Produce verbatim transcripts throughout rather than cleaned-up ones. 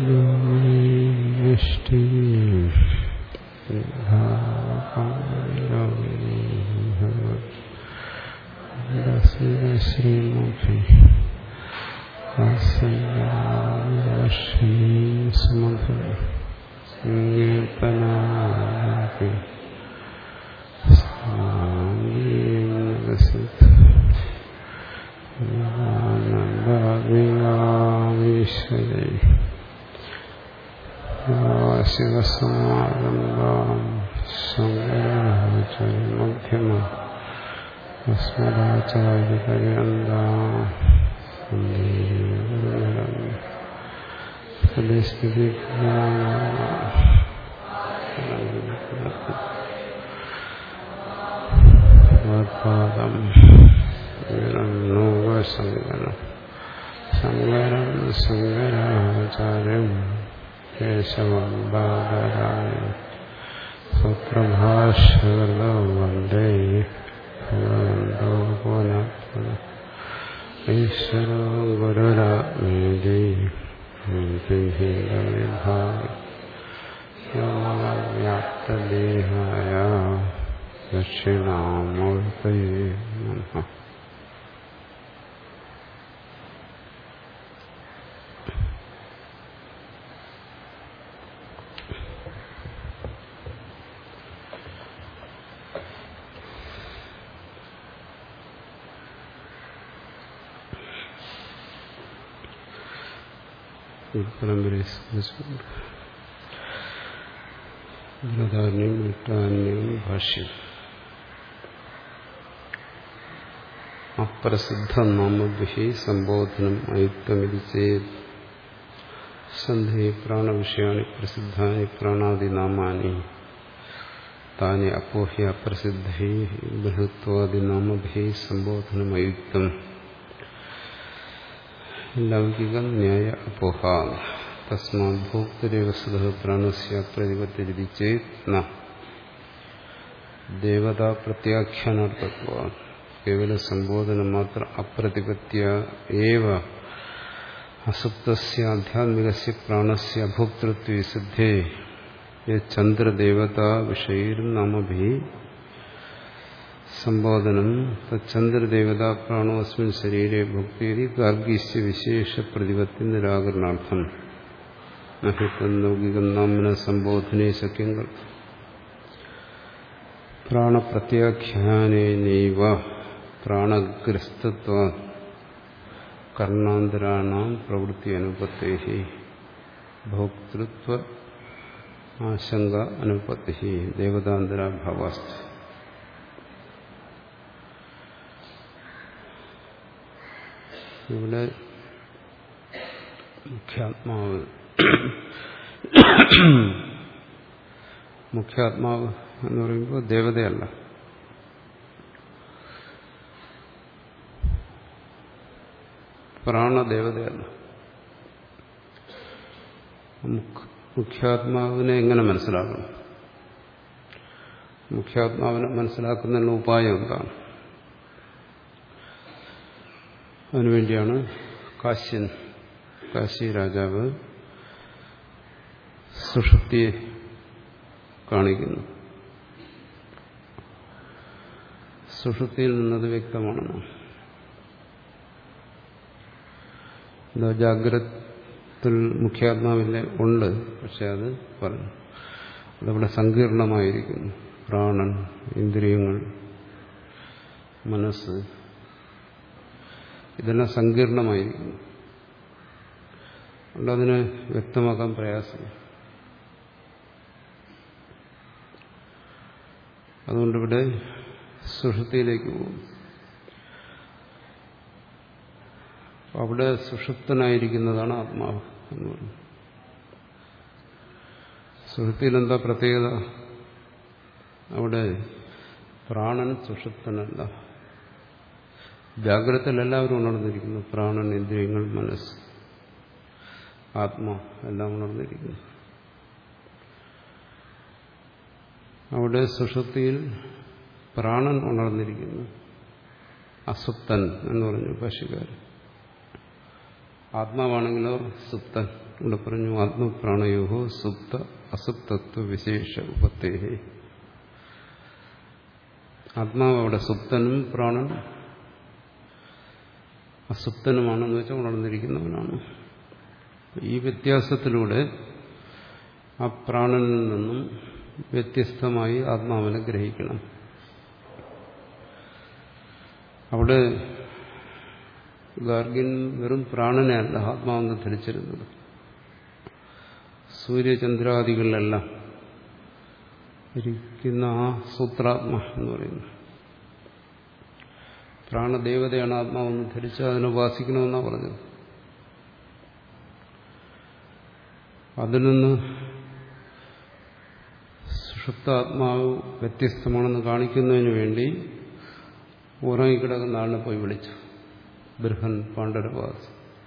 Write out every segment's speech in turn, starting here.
ശ്രീമുഖി സുമധുരപനാകി ആനന്ദീശ്വരേ ശിവസമാരംഭാം ശങ്കരാചാര്യമധ്യമ അസ്മദാചാര്യപര്യന്താം പാദം ശങ്കരം ശങ്കരം ശങ്കരാചാര്യം കേശവം ബാദരായ സുപ്രഭാഷകൃതോ വന്ദേ ഭഗവന്തോ പുനഃ പുനഃ ഈശ്വരോ ഗുരുരാത്മേതി വ്യാപ്തദേഹായ ദക്ഷിണാമൂർത്തയേ നമഃ. പരമ്പരയെ സ്മരിച്ചുകൊണ്ട് ബൃഹദാരണ്യം വിട്ടാരണ്യം ഭാഷ്യം. അപ്രസിദ്ധ നാമഭിഹി സംബോധനം അയുക്തമിതി ചേത് സന്ധി പ്രാണവിഷയാണി പ്രസിദ്ധാനി പ്രാണാദിനാമാനി താനി അപോഹ്യ അപ്രസിദ്ധി ബൃഹത്വാദിനാമഭിഹി സംബോധനം അയുക്തം ലൗകിക ന്യായ അപോഹ തസ്മാത് ഭോക്തരേവ സദഃ പ്രാണസ്യ പ്രതിപത്തിരിതി ചേത് ന ദേവതാ പ്രത്യാഖ്യാനാർത്ഥത്വാത് കേവല സംബോധന മാത്ര അപ്രതിപത്യ ഏവ അസുപ്തസ്യ ആധ്യാത്മികസ്യ പ്രാണസ്യ ഭോക്തൃത്വേ സിദ്ധേ ചന്ദ്രദേവതാ വിഷയൈർനാമഭിः സംബോധനം തച്ചന്ദ്രദേവതാ പ്രാണോ അസ്മിൻ ശരീരേ ഭുക്തേരി ഗാർഗീസ്യ വിശേഷ പ്രതിപത്തി നിരാകരണാർത്ഥം നഹി തന്നൗകികം നാമ്ന സംബോധനേ ശക്യം പ്രാണപ്രത്യാഖ്യാനേനൈവ പ്രാണഗ്രസ്തത്വാത് കർണാന്തരാണാം പ്രവൃത്തി അനുപത്തേഹി ഭോക്തൃത്വ ആശങ്ക അനുപത്തേഹി ദേവതാന്തരാഭാവാസ്തി. ഇവിടെ മുഖ്യാത്മാവ് മുഖ്യാത്മാവ് എന്ന് പറയുമ്പോൾ ദേവതയല്ല, പ്രാണദേവതയല്ല. മുഖ്യാത്മാവിനെ എങ്ങനെ മനസ്സിലാക്കണം? മുഖ്യാത്മാവിനെ മനസ്സിലാക്കുന്നതിനുള്ള ഉപായം എന്താണ്? അതിനുവേണ്ടിയാണ് കാശ്യൻ കാശി രാജാവ് സുഷുപ്തിയെ കാണിക്കുന്നു. സുഷുപ്തിയിൽ നിന്നത് വ്യക്തമാണെന്ന്. എന്താ ജാഗ്രത്തിൽ മുഖ്യാത്മാവില്ല ഉണ്ട്, പക്ഷെ അത് പറഞ്ഞു അതവിടെ സങ്കീർണമായിരിക്കുന്നു. പ്രാണൻ, ഇന്ദ്രിയങ്ങൾ, മനസ്സ് ഇതെല്ലാം സങ്കീർണമായിരിക്കുന്നു. അതുകൊണ്ട് അതിന് വ്യക്തമാക്കാൻ പ്രയാസം. അതുകൊണ്ടിവിടെ സുഷുപ്തിയിലേക്ക് പോകും. അവിടെ സുഷുപ്തനായിരിക്കുന്നതാണ് ആത്മാവ് എന്ന് പറഞ്ഞു. സുഷുപ്തിയിൽ എന്താ പ്രത്യേകത? അവിടെ പ്രാണൻ സുഷുപ്തനല്ല. ജാഗ്രതയിൽ എല്ലാവരും ഉണർന്നിരിക്കുന്നു. പ്രാണൻ, ഇന്ദ്രിയങ്ങൾ, മനസ്സ്, ആത്മാ എല്ലാം ഉണർന്നിരിക്കുന്നു. അവിടെ സുഷുപ്തിയിൽ പ്രാണൻ ഉണർന്നിരിക്കുന്നു. അസുപ്തൻ എന്ന് പറഞ്ഞു ഭാഷ്യക്കാരൻ. ആത്മാവാണെങ്കിലോ സുപ്തൻ. ഇവിടെ പറഞ്ഞു ആത്മപ്രാണയോ സുപ്ത അസുപ്തത്വ വിശേഷ ഉപത്തേഹി. ആത്മാവ് അവിടെ സുപ്തനും പ്രാണൻ അസുപ്തനുമാണെന്ന് വെച്ചാൽ ഉണർന്നിരിക്കുന്നവനാണ്. ഈ വ്യത്യാസത്തിലൂടെ ആ പ്രാണനിൽ നിന്നും വ്യത്യസ്തമായി ആത്മാവിനെ ഗ്രഹിക്കണം. അവിടെ ഗാർഗ്യൻ വെറും പ്രാണനെ അല്ല ആത്മാവെന്ന് ധരിച്ചിരുന്നത്. സൂര്യചന്ദ്രാദികളിലെല്ലാം ഇരിക്കുന്ന ആ സൂത്രാത്മ എന്ന് പറയുന്നു പ്രാണദേവതയാണ് ആത്മാവെന്ന് ധരിച്ച് അതിനെ ഉപാസിക്കണമെന്നാണ് പറഞ്ഞത്. അതിൽ നിന്ന് സുഷുപ്താത്മാവ് വ്യത്യസ്തമാണെന്ന് കാണിക്കുന്നതിന് വേണ്ടി ഉറങ്ങിക്കിടക്കുന്ന ആളിനെ പോയി വിളിച്ചു. ബൃഹൻ പാണ്ഡരവാസ്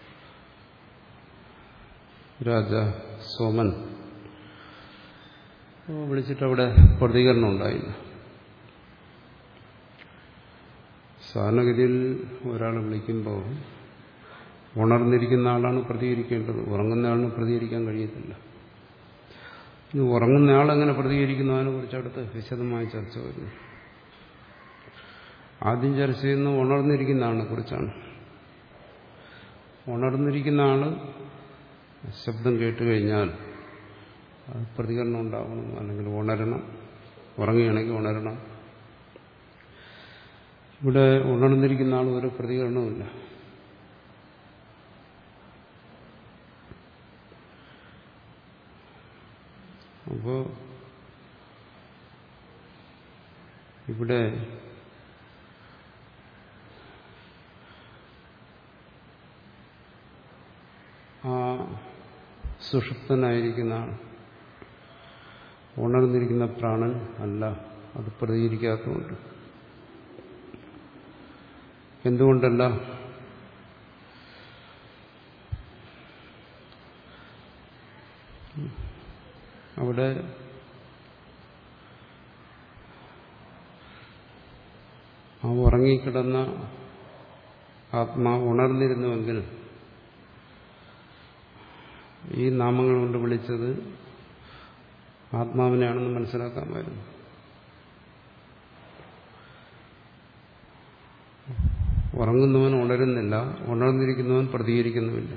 രാജ സോമൻ വിളിച്ചിട്ട് അവിടെ പ്രതികരണം ഉണ്ടായില്ല. സാധാരണഗതിയിൽ ഒരാൾ വിളിക്കുമ്പോൾ ഉണർന്നിരിക്കുന്ന ആളാണ് പ്രതികരിക്കേണ്ടത്, ഉറങ്ങുന്ന ആളിന് പ്രതികരിക്കാൻ കഴിയത്തില്ല. ഇനി ഉറങ്ങുന്ന ആളെങ്ങനെ പ്രതികരിക്കുന്നതിനെ കുറിച്ച് അടുത്ത് വിശദമായി ചർച്ച വരുന്നു. ആദ്യം ചർച്ച ചെയ്യുന്ന ഉണർന്നിരിക്കുന്ന ആളിനെ കുറിച്ചാണ്. ഉണർന്നിരിക്കുന്ന ആള് ശബ്ദം കേട്ടുകഴിഞ്ഞാൽ അത് പ്രതികരണം ഉണ്ടാവണം, അല്ലെങ്കിൽ ഉണരണം. ഉറങ്ങുകയാണെങ്കിൽ ഉണരണം. ഇവിടെ ഉണർന്നിരിക്കുന്ന ആൾ ഒരു പ്രതികരണവുമില്ല. അപ്പോ ഇവിടെ ആ സുഷുപ്തനായിരിക്കുന്ന ആൾ ഉണർന്നിരിക്കുന്ന പ്രാണൻ അല്ല, അത് പ്രതികരിക്കാത്തതുകൊണ്ട്. എന്തുകൊണ്ടല്ല? അവിടെ ആ ഉറങ്ങിക്കിടന്ന ആത്മാവ് ഉണർന്നിരുന്നുവെങ്കിൽ ഈ നാമങ്ങൾ കൊണ്ട് വിളിച്ചത് ആത്മാവിനെയാണെന്ന് മനസ്സിലാക്കാമായിരുന്നു. ഉറങ്ങുന്നവൻ ഉണരുന്നില്ല, ഉണർന്നിരിക്കുന്നവൻ പ്രതികരിക്കുന്നുമില്ല.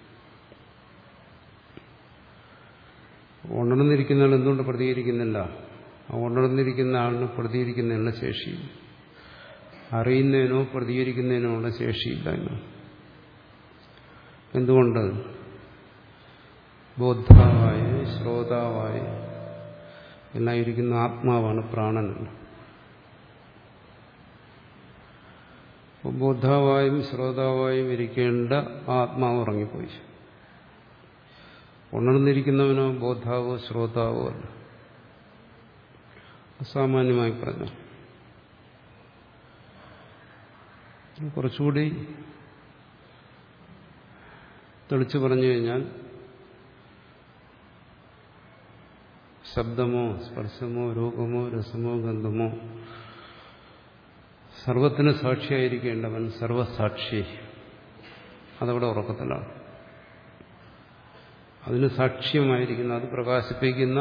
ഉണർന്നിരിക്കുന്ന ആൾ എന്തുകൊണ്ട് പ്രതികരിക്കുന്നില്ല? ആ ഉണർന്നിരിക്കുന്ന ആളിന് പ്രതികരിക്കുന്നതിനുള്ള ശേഷി, അറിയുന്നതിനോ പ്രതികരിക്കുന്നതിനോ ഉള്ള ശേഷിയില്ല. എന്തുകൊണ്ട്? ബോദ്ധാവായി ശ്രോതാവായി എല്ലാം ഇരിക്കുന്ന ആത്മാവാണ്, പ്രാണനല്ല. ബോദ്ധാവായും ശ്രോതാവായും ഇരിക്കേണ്ട ആത്മാവ് ഉറങ്ങിപ്പോയി. ഉണർന്നിരിക്കുന്നവനോ ബോദ്ധാവോ ശ്രോതാവോ അല്ല. അസാമാന്യമായി പറഞ്ഞു. കുറച്ചുകൂടി തെളിച്ചു പറഞ്ഞു കഴിഞ്ഞാൽ ശബ്ദമോ സ്പർശമോ രൂപമോ രസമോ ഗന്ധമോ സർവത്തിന് സാക്ഷിയായിരിക്കേണ്ടവൻ സർവസാക്ഷി, അതവിടെ ഉറക്കത്തിലാണ്. അതിന് സാക്ഷ്യമായിരിക്കുന്ന, അത് പ്രകാശിപ്പിക്കുന്ന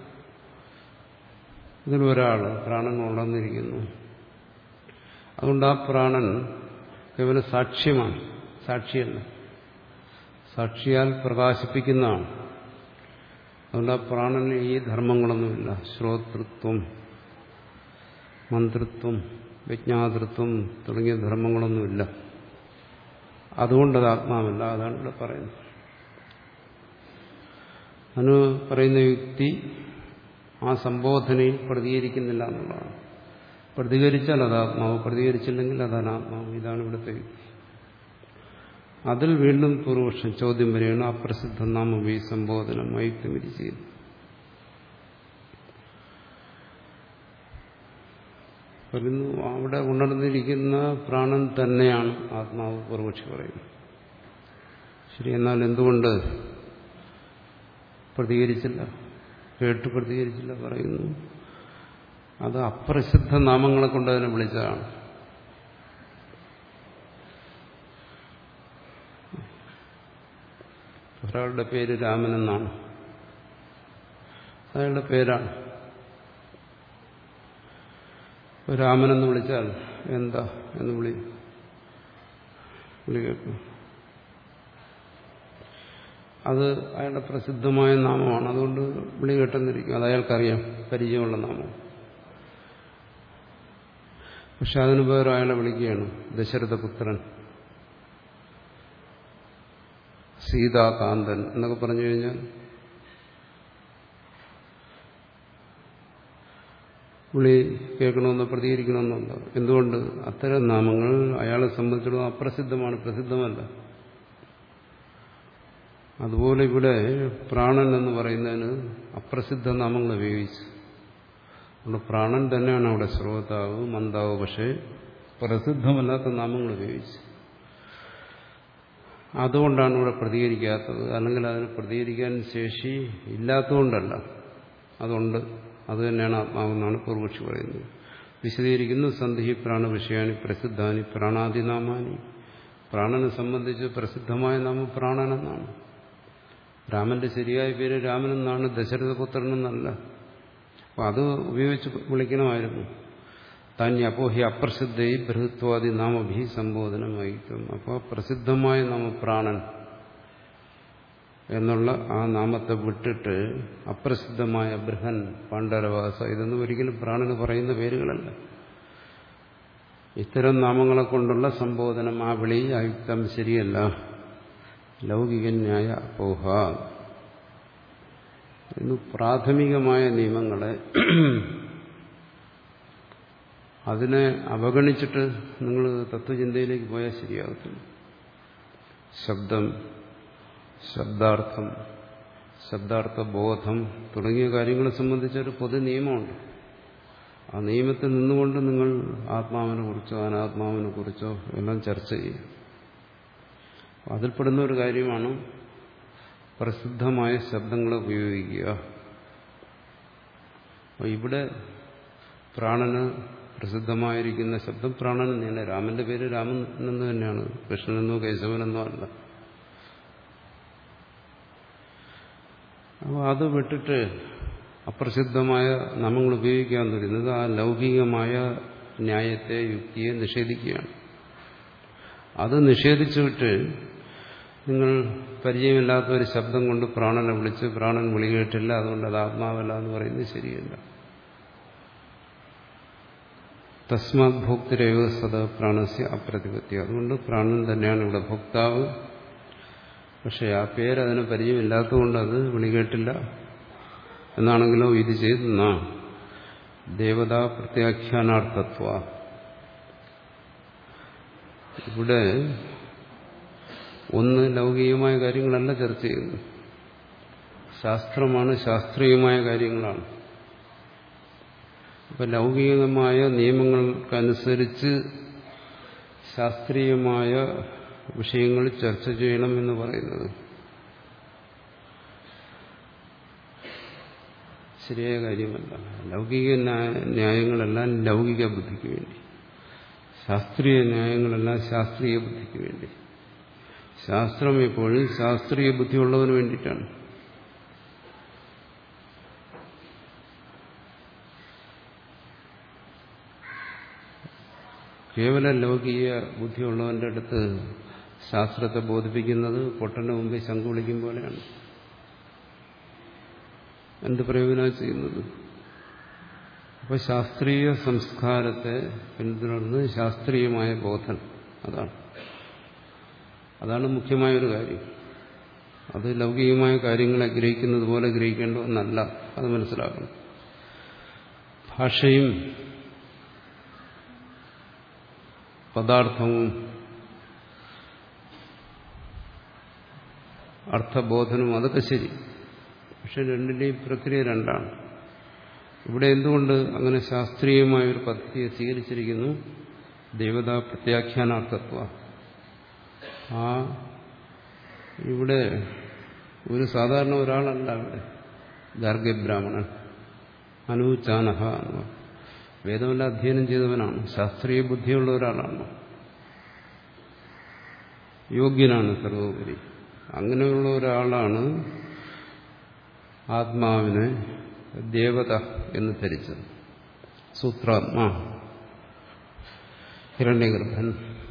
ഇതിലൊരാൾ പ്രാണൻ ഉണർന്നിരിക്കുന്നു. അതുകൊണ്ട് ആ പ്രാണൻ കേവലം സാക്ഷ്യമാണ്, സാക്ഷിയല്ല, സാക്ഷിയാൽ പ്രകാശിപ്പിക്കുന്നതാണ്. അതുകൊണ്ട് ആ പ്രാണന് ഈ ധർമ്മങ്ങളൊന്നുമില്ല. ശ്രോതൃത്വം, മന്ത്രിത്വം, വിജ്ഞാതൃത്വം തുടങ്ങിയ ധർമ്മങ്ങളൊന്നുമില്ല. അതുകൊണ്ടത് ആത്മാവല്ല. അതാണ് ഇവിടെ പറയുന്നത്. അതിന് പറയുന്ന യുക്തി ആ സംബോധനയിൽ പ്രതികരിക്കുന്നില്ല എന്നുള്ളതാണ്. പ്രതികരിച്ചാൽ അത് ആത്മാവ്, പ്രതികരിച്ചില്ലെങ്കിൽ അത് അനാത്മാവ്. ഇതാണ് ഇവിടുത്തെ യുക്തി. അതിൽ വീണ്ടും പൂർവപക്ഷം ചോദ്യം വരികയാണ്. അപ്രസിദ്ധ നാമവി സംബോധനം അയുക്തമിരി ചെയ്യുന്നു. പറയുന്നു അവിടെ ഉണർന്നിരിക്കുന്ന പ്രാണൻ തന്നെയാണ് ആത്മാവ്, പൂർവപക്ഷി പറയുന്നു. ശരി, എന്നാൽ എന്തുകൊണ്ട് പ്രതികരിച്ചില്ല? കേട്ട് പ്രതികരിച്ചില്ല പറയുന്നു. അത് അപ്രസിദ്ധ നാമങ്ങളെ കൊണ്ട് അതിനെ വിളിച്ചതാണ്. ഒരാളുടെ പേര് രാമൻ എന്നാണ്, അയാളുടെ പേരാണ്. രാമനെന്ന് വിളിച്ചാൽ എന്താ എന്ന് വിളി വിളി കേൾക്കും. അത് അയാളുടെ പ്രസിദ്ധമായ നാമമാണ്, അതുകൊണ്ട് വിളി കേട്ടെന്നിരിക്കും. അത് അയാൾക്കറിയാം, പരിചയമുള്ള നാമം. പക്ഷെ അതിനു പകരം അയാളെ വിളിക്കുകയാണ് ദശരഥപുത്രൻ, സീതാകാന്തൻ എന്നൊക്കെ പറഞ്ഞു കഴിഞ്ഞാൽ വിളി കേൾക്കണമെന്നോ പ്രതികരിക്കണമെന്നോ. എന്തുകൊണ്ട്? അത്തരം നാമങ്ങൾ അയാളെ സംബന്ധിച്ചിടത്തോളം അപ്രസിദ്ധമാണ്, പ്രസിദ്ധമല്ല. അതുപോലെ ഇവിടെ പ്രാണൻ എന്ന് പറയുന്നതിന് അപ്രസിദ്ധ നാമങ്ങൾ ഉപയോഗിച്ചു. അതുകൊണ്ട് പ്രാണൻ തന്നെയാണ് അവിടെ ശ്രോതാവ്, മന്ദാവ്. പക്ഷേ പ്രസിദ്ധമല്ലാത്ത നാമങ്ങൾ ഉപയോഗിച്ചു. അതുകൊണ്ടാണ് ഇവിടെ പ്രതികരിക്കാത്തത്. അല്ലെങ്കിൽ അതിന് പ്രതികരിക്കാൻ ശേഷി ഇല്ലാത്തതുകൊണ്ടല്ല, അതുകൊണ്ട്. അത് തന്നെയാണ് ആത്മാവെന്നാണ് പൂർവക്ഷി പറയുന്നത്. വിശദീകരിക്കുന്നു സന്ധിഹി പ്രാണ വിഷയാനി പ്രസിദ്ധാനി പ്രാണാദിനാമാനി. പ്രാണനെ സംബന്ധിച്ച് പ്രസിദ്ധമായ നാമം പ്രാണനെന്നാണ്. രാമന്റെ ശരിയായ പേര് രാമനെന്നാണ്, ദശരഥപുത്രനെന്നല്ല. അപ്പം അത് ഉപയോഗിച്ച് വിളിക്കണമായിരുന്നു. താന്യ അപ്പോഹി അപ്രസിദ്ധയി ബൃഹത്വാദി നാമഭി സംബോധനമായിട്ടും. അപ്പോൾ പ്രസിദ്ധമായ നാമ പ്രാണൻ എന്നുള്ള ആ നാമത്തെ വിട്ടിട്ട് അപ്രസിദ്ധമായ ബൃഹൻ, പാണ്ഡരവാസ, ഇതൊന്നും ഒരിക്കലും പ്രാണന് പറയുന്ന പേരുകളല്ല. ഇത്തരം നാമങ്ങളെ കൊണ്ടുള്ള സംബോധനം, ആ വിളി അയുക്തം, ശരിയല്ല. ലൗകികന്യായ അപോഹ. ഇന്ന് പ്രാഥമികമായ നിയമങ്ങളെ അതിനെ അവഗണിച്ചിട്ട് നിങ്ങൾ തത്വചിന്തയിലേക്ക് പോയാൽ ശരിയാകത്തില്ല. ശബ്ദം, ശബ്ദാർത്ഥം, ശബ്ദാർത്ഥ ബോധം തുടങ്ങിയ കാര്യങ്ങളെ സംബന്ധിച്ചൊരു പൊതു നിയമമുണ്ട്. ആ നിയമത്തിൽ നിന്നുകൊണ്ട് നിങ്ങൾ ആത്മാവിനെ കുറിച്ചോ അനാത്മാവിനെ കുറിച്ചോ എല്ലാം ചർച്ച ചെയ്യും. അതിൽപ്പെടുന്ന ഒരു കാര്യമാണ് പ്രസിദ്ധമായ ശബ്ദങ്ങൾ ഉപയോഗിക്കുക. അപ്പോൾ ഇവിടെ പ്രാണന് പ്രസിദ്ധമായിരിക്കുന്ന ശബ്ദം പ്രാണൻ തന്നെയാണ്. രാമന്റെ പേര് രാമൻ എന്ന് തന്നെയാണ്, കൃഷ്ണനെന്നോ കേശവനെന്നോ അല്ല. അപ്പോൾ അത് വിട്ടിട്ട് അപ്രസിദ്ധമായ നാമങ്ങൾ ഉപയോഗിക്കാൻ വരുന്നത് ആ ലൗകികമായ ന്യായത്തെ, യുക്തിയെ നിഷേധിക്കുകയാണ്. അത് നിഷേധിച്ചുവിട്ട് നിങ്ങൾ പരിചയമില്ലാത്ത ഒരു ശബ്ദം കൊണ്ട് പ്രാണനെ വിളിച്ച് പ്രാണൻ വിളി കേട്ടില്ല, അതുകൊണ്ട് അത് ആത്മാവല്ല എന്ന് പറയുന്നത് ശരിയല്ല. തസ്മാത് ഭോക്തിരേവ സദ പ്രാണസ്യ അപ്രതിപത്തി. അതുകൊണ്ട് പ്രാണൻ തന്നെയാണ് ഇവിടെ ഭോക്താവ്. പക്ഷെ ആ പേര് അതിന് പരിചയമില്ലാത്തതുകൊണ്ട് അത് വിളി കേട്ടില്ല എന്നാണെങ്കിലോ ഇത് ചെയ്തെന്ന ദേവതാ പ്രത്യാഖ്യാനാർത്ഥത്വ. ഇവിടെ ഒന്ന് ലൗകികമായ കാര്യങ്ങളല്ല ചർച്ച ചെയ്യുന്നു, ശാസ്ത്രമാണ്, ശാസ്ത്രീയമായ കാര്യങ്ങളാണ്. ഇപ്പൊ ലൗകികമായ നിയമങ്ങൾക്കനുസരിച്ച് ശാസ്ത്രീയമായ വിഷയങ്ങൾ ചർച്ച ചെയ്യണം എന്ന് പറയുന്നത് ശരിയായ കാര്യമല്ല. ലൗകിക ന്യായങ്ങളെല്ലാം ലൗകിക ബുദ്ധിക്ക് വേണ്ടി, ശാസ്ത്രീയ ന്യായങ്ങളെല്ലാം ശാസ്ത്രീയ ബുദ്ധിക്ക് വേണ്ടി. ശാസ്ത്രം എപ്പോഴും ശാസ്ത്രീയ ബുദ്ധിയുള്ളവന് വേണ്ടിയിട്ടാണ്. കേവല ലൗകിക ബുദ്ധിയുള്ളവന്റെ അടുത്ത് ശാസ്ത്രത്തെ ബോധിപ്പിക്കുന്നത് പൊട്ടന്റെ മുമ്പിൽ ശംഖു വിളിക്കും പോലെയാണ്. എന്ത് പ്രയോജനമാണ് ചെയ്യുന്നത്? അപ്പൊ ശാസ്ത്രീയ സംസ്കാരത്തെ പിന്തുടർന്ന് ശാസ്ത്രീയമായ ബോധം, അതാണ് അതാണ് മുഖ്യമായൊരു കാര്യം. അത് ലൗകികമായ കാര്യങ്ങളെ ഗ്രഹിക്കുന്നത് പോലെ ഗ്രഹിക്കേണ്ട ഒന്നല്ല, അത് മനസ്സിലാക്കണം. ഭാഷയും പദാർത്ഥവും അർത്ഥബോധനവും അതൊക്കെ ശരി, പക്ഷെ രണ്ടിന്റെയും പ്രക്രിയ രണ്ടാണ്. ഇവിടെ എന്തുകൊണ്ട് അങ്ങനെ ശാസ്ത്രീയമായ ഒരു പദ്ധതിയെ സ്വീകരിച്ചിരിക്കുന്നു? ദേവതാ പ്രത്യാഖ്യാനാർത്ഥത്വ. ആ ഇവിടെ ഒരു സാധാരണ ഒരാളല്ല, അവിടെ ഗാർഗ്യബ്രാഹ്മണൻ അനുചാനഹ എന്ന് വേദമെല്ലാം അധ്യയനം ചെയ്തവനാണ്, ശാസ്ത്രീയ ബുദ്ധിയുള്ള ഒരാളാണ്, യോഗ്യനാണ് സർവോപരി. അങ്ങനെയുള്ള ഒരാളാണ് ആത്മാവിനെ ദേവത എന്ന് ധരിച്ചത്. സൂത്രാത്മാ ഹിരണ്യഗർഭൻ.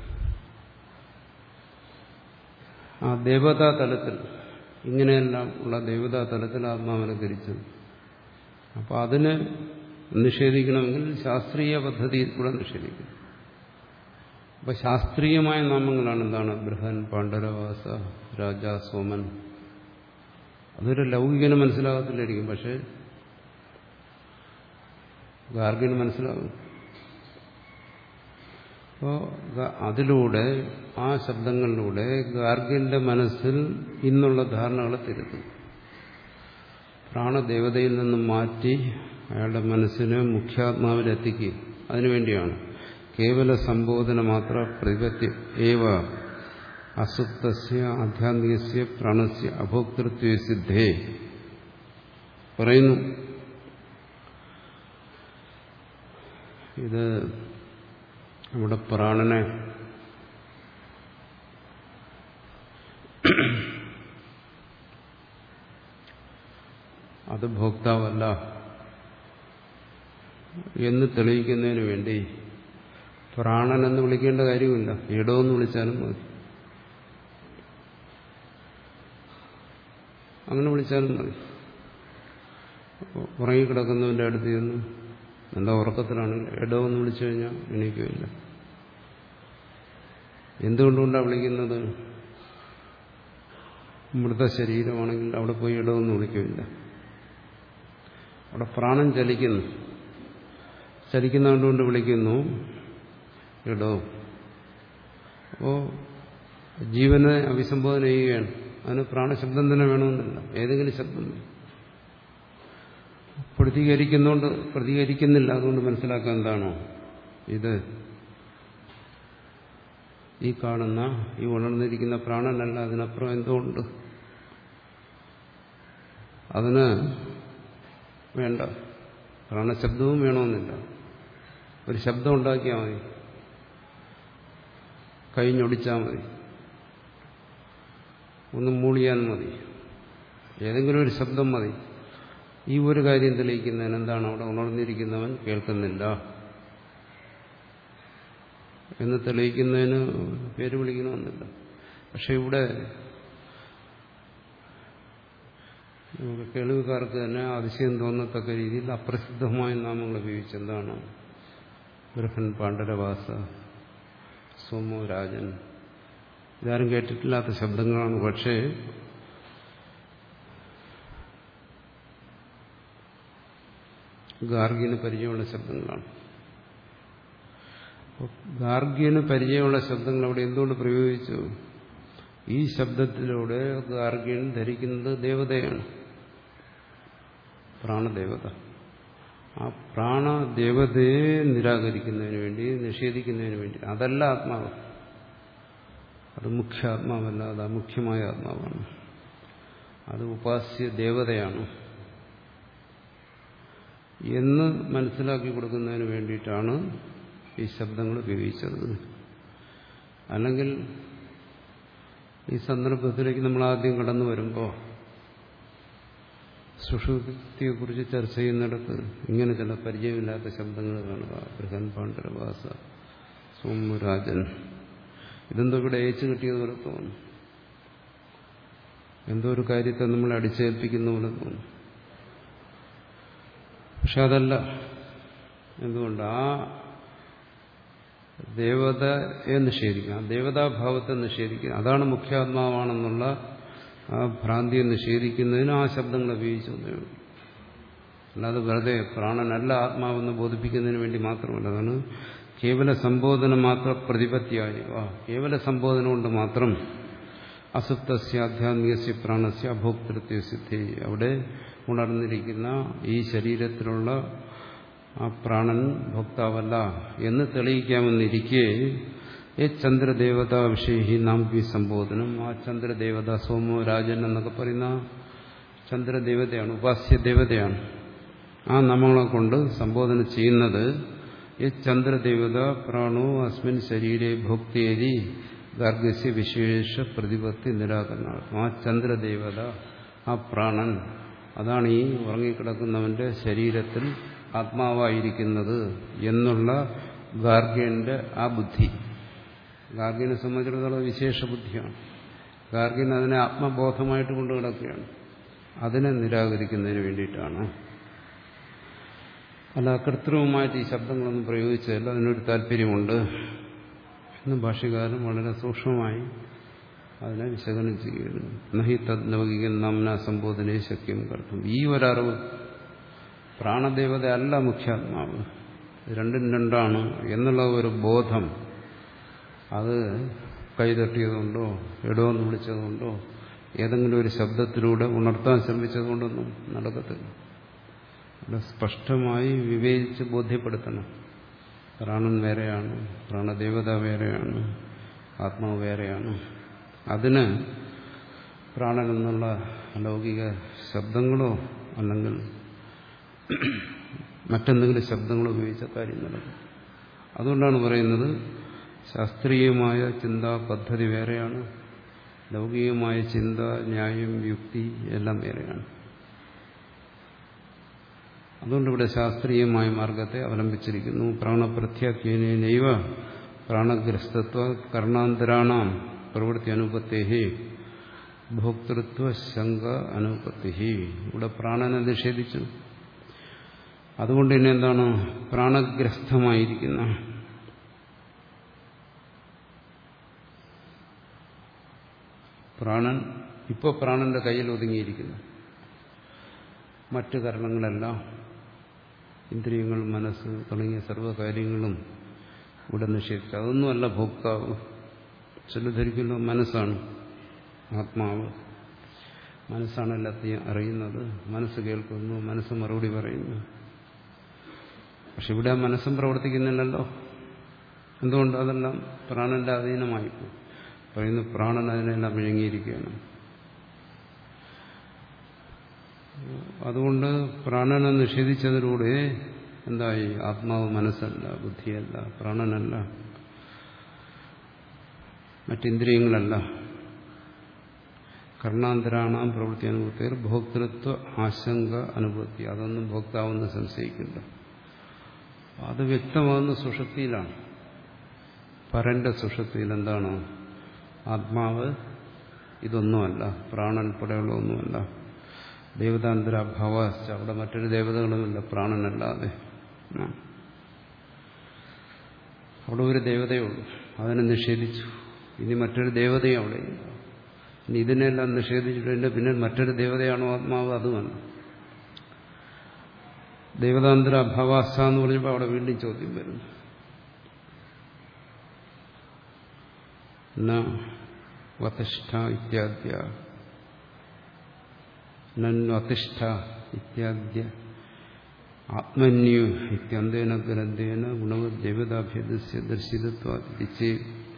ആ ദേവതാ തലത്തിൽ, ഇങ്ങനെയെല്ലാം ഉള്ള ദേവതാ തലത്തിൽ ആത്മാവിനെ ധരിച്ചത്. അപ്പൊ അതിനെ നിഷേധിക്കണമെങ്കിൽ ശാസ്ത്രീയ പദ്ധതിയിൽ കൂടെ നിഷേധിക്കണം. അപ്പൊ ശാസ്ത്രീയമായ നാമങ്ങളാണ് എന്താണ്? ബൃഹൻ, പാണ്ഡരവാസ, രാജ, സോമൻ. അതൊരു ലൗകികന് മനസ്സിലാകത്തില്ലായിരിക്കും, പക്ഷെ ഗാർഗ്യന് മനസ്സിലാകും. അപ്പോ അതിലൂടെ, ആ ശബ്ദങ്ങളിലൂടെ ഗാർഗ്യന്റെ മനസ്സിൽ ഇന്നുള്ള ധാരണകളെ തിരുത്തും. പ്രാണദേവതയിൽ നിന്നും മാറ്റി അയാളുടെ മനസ്സിനെ മുഖ്യാത്മാവിലെത്തിക്കുക. അതിനുവേണ്ടിയാണ് കേവല സംബോധന മാത്ര പ്രതിപത്തി ഏവ അസുപ്തസ്യ ആധ്യാത്മികസ്യ പ്രാണസ്യ അഭോക്തൃത്വ സിദ്ധേ പറയുന്നു. ഇത് നമ്മുടെ പ്രാണനെ അത് ഭോക്താവല്ല എന്ന് തെളിയിക്കുന്നതിന് വേണ്ടി പ്രാണൻ എന്ന് വിളിക്കേണ്ട കാര്യമില്ല, ഇടോ എന്ന് വിളിച്ചാലും മതി. അങ്ങനെ വിളിച്ചാലും മതി. ഉറങ്ങിക്കിടക്കുന്നവന്റെ അടുത്ത് ചെന്ന് എന്താ ഉറക്കത്തിലാണെങ്കിൽ ഇടോ എന്ന് വിളിച്ചു കഴിഞ്ഞാൽ എണീക്കുകയില്ല. എന്തുകൊണ്ടുകൊണ്ടാണ് വിളിക്കുന്നത്? മൃതശരീരമാണെങ്കിൽ അവിടെ പോയി ഇടോ എന്ന് വിളിക്കുകയില്ല. അവിടെ പ്രാണൻ ചലിക്കുന്നു. ചലിക്കുന്നതുകൊണ്ട് വിളിക്കുന്നു ഇടോ. അപ്പോ ജീവനെ അഭിസംബോധന ചെയ്യുകയാണ്. അതിന് പ്രാണശബ്ദം തന്നെ വേണമെന്നില്ല, ഏതെങ്കിലും ശബ്ദം. പ്രതികരിക്കുന്നോണ്ട് പ്രതികരിക്കുന്നില്ല. അതുകൊണ്ട് മനസ്സിലാക്കാൻ എന്താണോ ഇത് ഈ കാണുന്ന ഈ ഉണർന്നിരിക്കുന്ന പ്രാണനല്ല, അതിനപ്പുറം എന്തുകൊണ്ട് അതിന് വേണ്ട. പ്രാണശബ്ദവും വേണമെന്നില്ല, ഒരു ശബ്ദം ഉണ്ടാക്കിയാൽ മതി, കൈഞ്ഞൊടിച്ചാൽ മതി, ഒന്ന് മൂളിയാൽ മതി, ഏതെങ്കിലും ഒരു ശബ്ദം മതി. ഈ ഒരു കാര്യം തെളിയിക്കുന്നതിന് എന്താണ്? അവിടെ ഉണർന്നിരിക്കുന്നവൻ കേൾക്കുന്നില്ല എന്ന് തെളിയിക്കുന്നതിന് പേര് വിളിക്കണമെന്നില്ല. പക്ഷെ ഇവിടെ കേൾവിക്കാർക്ക് തന്നെ അതിശയം തോന്നത്തക്ക രീതിയിൽ അപ്രസിദ്ധമായ നാമങ്ങൾ ഉപയോഗിച്ചെന്താണ്? ബൃഹൻ, പാണ്ഡരവാസ, സോമോ, രാജൻ. ഇതാരും കേട്ടിട്ടില്ലാത്ത ശബ്ദങ്ങളാണ്. പക്ഷേ ഗാർഗ്യന് പരിചയമുള്ള ശബ്ദങ്ങളാണ്. ഗാർഗ്യന് പരിചയമുള്ള ശബ്ദങ്ങൾ അവിടെ എന്തുകൊണ്ട് പ്രയോഗിച്ചു? ഈ ശബ്ദത്തിലൂടെ ഗാർഗ്യൻ ധരിക്കുന്നത് ദേവതയാണ്, പ്രാണദേവത. ആ പ്രാണദേവതയെ നിരാകരിക്കുന്നതിന് വേണ്ടി, നിഷേധിക്കുന്നതിന് വേണ്ടി. അതല്ല ആത്മാവ്, അത് മുഖ്യ ആത്മാവല്ല, അത് അമുഖ്യമായ ആത്മാവാണ്, അത് ഉപാസ്യ ദേവതയാണ് എന്ന് മനസ്സിലാക്കി കൊടുക്കുന്നതിന് വേണ്ടിയിട്ടാണ് ഈ ശബ്ദങ്ങൾ ഉപയോഗിച്ചത്. അല്ലെങ്കിൽ ഈ സന്ദർഭത്തിലേക്ക് നമ്മൾ ആദ്യം കടന്നു വരുമ്പോൾ സുഷുപ്തിയെക്കുറിച്ച് ചർച്ച ചെയ്യുന്നിടത്ത് ഇങ്ങനെ ചില പരിചയമില്ലാത്ത ശബ്ദങ്ങൾ കാണുക. ബൃഹൻ, പാണ്ഡരവാസ, സോമരാജൻ. ഇതെന്തോ ഇവിടെ ഏച്ചു കിട്ടിയതുപോലെ തോന്നും, എന്തോ ഒരു കാര്യത്തെ നമ്മൾ അടിച്ചേൽപ്പിക്കുന്ന പോലെ തോന്നും. പക്ഷെ അതല്ല. എന്തുകൊണ്ട്? ആ ദേവതയെ നിഷേധിക്കുക, ആ ദേവതാഭാവത്തെ നിഷേധിക്കുക, അതാണ് മുഖ്യാത്മാവാണെന്നുള്ള ആ ഭ്രാന്തിയെ നിഷേധിക്കുന്നതിന് ആ ശബ്ദങ്ങൾ ഉപയോഗിച്ചു. അല്ലാതെ വെറുതെ പ്രാണനല്ല ആത്മാവെന്ന് ബോധിപ്പിക്കുന്നതിന് വേണ്ടി മാത്രമല്ല. അതാണ് കേവല സംബോധന മാത്ര പ്രതിപത്തിയായി. ആ കേവല സംബോധന കൊണ്ട് മാത്രം അസുപ്തസ്യ ആധ്യാത്മികസ്യ പ്രാണസ്യ അഭോക്തൃത്വ സിദ്ധി. അവിടെ ഉണർന്നിരിക്കുന്ന ഈ ശരീരത്തിലുള്ള ആ പ്രാണൻ ഭോക്താവല്ല എന്ന് തെളിയിക്കാമെന്നിരിക്കെ ഏ ചന്ദ്രദേവത വിഷയ നാം ഈ സംബോധനം. ആ ചന്ദ്രദേവത, സോമോ, രാജൻ എന്നൊക്കെ പറയുന്ന ചന്ദ്രദേവതയാണ്, ഉപാസ്യ ദേവതയാണ്. ആ നാമങ്ങളെ കൊണ്ട് സംബോധന ചെയ്യുന്നത് ഈ ചന്ദ്രദേവത പ്രാണോ അസ്മിൻ ശരീരേ ഭോക്തേരി ഗാർഗ്യസ്യ വിശേഷ പ്രതിപത്തി നിരാകരണാർത്ഥം. ആ ചന്ദ്രദേവത, ആ പ്രാണൻ, അതാണ് ഈ ഉറങ്ങിക്കിടക്കുന്നവന്റെ ശരീരത്തിൽ ആത്മാവായിരിക്കുന്നത് എന്നുള്ള ഗാർഗ്യന്റെ ആ ബുദ്ധി. ഗാർഗ്യനെ സംബന്ധിച്ചിടത്തോളം വിശേഷ ബുദ്ധിയാണ്. ഗാർഗ്യൻ അതിനെ ആത്മബോധമായിട്ട് കൊണ്ടു കിടക്കുകയാണ്. അതിനെ നിരാകരിക്കുന്നതിന് വേണ്ടിയിട്ടാണ്. അല്ല കൃത്രിമമായിട്ട് ഈ ശബ്ദങ്ങളൊന്നും പ്രയോഗിച്ചതല്ല, അതിനൊരു താല്പര്യമുണ്ട് എന്ന് ഭാഷ്യകാരൻ വളരെ സൂക്ഷ്മമായി അതിനെ വിശകലനം ചെയ്യുന്നു. നഹി തദ്ലൗകിക നാംന സംബോധനേ ശക്യം കർത്തും. ഈ ഒരറിവ്, പ്രാണദേവത അല്ല മുഖ്യാത്മാവ്, രണ്ടും രണ്ടാണ് എന്നുള്ള ഒരു ബോധം, അത് കൈതട്ടിയതുകൊണ്ടോ എടോന്ന് വിളിച്ചതുകൊണ്ടോ ഏതെങ്കിലും ഒരു ശബ്ദത്തിലൂടെ ഉണർത്താൻ ശ്രമിച്ചതുകൊണ്ടൊന്നും നടക്കത്തില്ല. അവിടെ സ്പഷ്ടമായി വിവേചിച്ച് ബോധ്യപ്പെടുത്തണം. പ്രാണൻ വേറെയാണ്, പ്രാണദേവത വേറെയാണ്, ആത്മാവ് വേറെയാണ്. അതിന് പ്രാണൻ എന്നുള്ള ലൗകിക ശബ്ദങ്ങളോ അല്ലെങ്കിൽ മറ്റെന്തെങ്കിലും ശബ്ദങ്ങളോ ഉപയോഗിച്ച കാര്യം നടക്കും. അതുകൊണ്ടാണ് പറയുന്നത് ശാസ്ത്രീയമായ ചിന്താ പദ്ധതി വേറെയാണ്, ലൗകികമായ ചിന്ത, ന്യായം, യുക്തി എല്ലാം വേറെയാണ്. അതുകൊണ്ട് ഇവിടെ ശാസ്ത്രീയമായ മാർഗത്തെ അവലംബിച്ചിരിക്കുന്നു. പ്രാണപ്രത്യാഖ്യേനൈവ പ്രാണഗ്രസ്തത്വ കർണാന്തരാണാം പ്രവൃത്തി അനുപത്തേഹി ഭോക്തൃത്വ ശങ്ക അനുപത്തി. ഇവിടെ പ്രാണനെ നിഷേധിച്ചു. അതുകൊണ്ട് തന്നെ എന്താണ് പ്രാണഗ്രസ്തമായിരിക്കുന്ന പ്രാണൻ ഇപ്പോൾ പ്രാണന്റെ കയ്യിൽ ഒതുങ്ങിയിരിക്കുന്നു. മറ്റു കരണങ്ങളെല്ലാം, ഇന്ദ്രിയങ്ങൾ, മനസ്സ് തുടങ്ങിയ സർവ്വകാര്യങ്ങളും ഇവിടെ നിഷേധിച്ചു. അതൊന്നുമല്ല ഭോക്താവ്. ചില ധരിക്കുന്ന മനസ്സാണ് ആത്മാവ്, മനസ്സാണ് എല്ലാத்தைയും അറിയുന്നത്, മനസ്സ് കേൾക്കുന്നു, മനസ്സ് മറുപടി പറയുന്നു. പക്ഷെ ഇവിടെ മനസ്സും പ്രവർത്തിക്കുന്നില്ലല്ലോ. എന്തുകൊണ്ട്? അതെല്ലാം പ്രാണന്റെ അധീനമായിപ്പോയി. പറയുന്നു പ്രാണൻ അതിനെല്ലാം വിഴുങ്ങിയിരിക്കുകയാണ്. അതുകൊണ്ട് പ്രാണനെ നിഷേധിച്ചതിലൂടെ എന്തായി? ആത്മാവ് മനസ്സല്ല, ബുദ്ധിയല്ല, പ്രാണനല്ല, മറ്റിന്ദ്രിയങ്ങളല്ല. കർണാന്തരാണാം പ്രവൃത്തി അനുഭവത്തിൽ ഭോക്തൃത്വ ആശങ്ക അനുഭവത്തി. അതൊന്നും ഭോക്താവെന്ന് സംശയിക്കില്ല. അത് വ്യക്തമാകുന്ന സുഷുപ്തിയിലാണ്. പരന്റെ സുഷുപ്തിയിൽ എന്താണ്? ആത്മാവ് ഇതൊന്നുമല്ല, പ്രാണനുൾപ്പെടെയുള്ള ഒന്നുമല്ല. ദേവതാന്തരാഭാവ, അവിടെ മറ്റൊരു ദേവതകളുമില്ല പ്രാണനല്ലാതെ. അവിടെ ഒരു ദേവതയുള്ളൂ, അതിനെ നിഷേധിച്ചു. ഇനി മറ്റൊരു ദേവതയും അവിടെ ഇല്ല. ഇനി ഇതിനെല്ലാം നിഷേധിച്ചിട്ട് പിന്നെ മറ്റൊരു ദേവതയാണോ ആത്മാവ്? അതുമല്ല. ദേവതാന്തര അഭാവാസ്ഥ എന്ന് പറഞ്ഞപ്പോൾ അവിടെ വീണ്ടും ചോദ്യം വരുന്നു. വതിഷ്ഠ ഇത്യാദ്യ നന്വതിഷ്ഠ ഇത്യാദ്യ ആത്മന്യു ഇത്യന്തേന ഗ്രന്ഥേന ഗുണവത് ദേവതാഭേദസ്യ ദർശിതത്വാതിരിച്ച്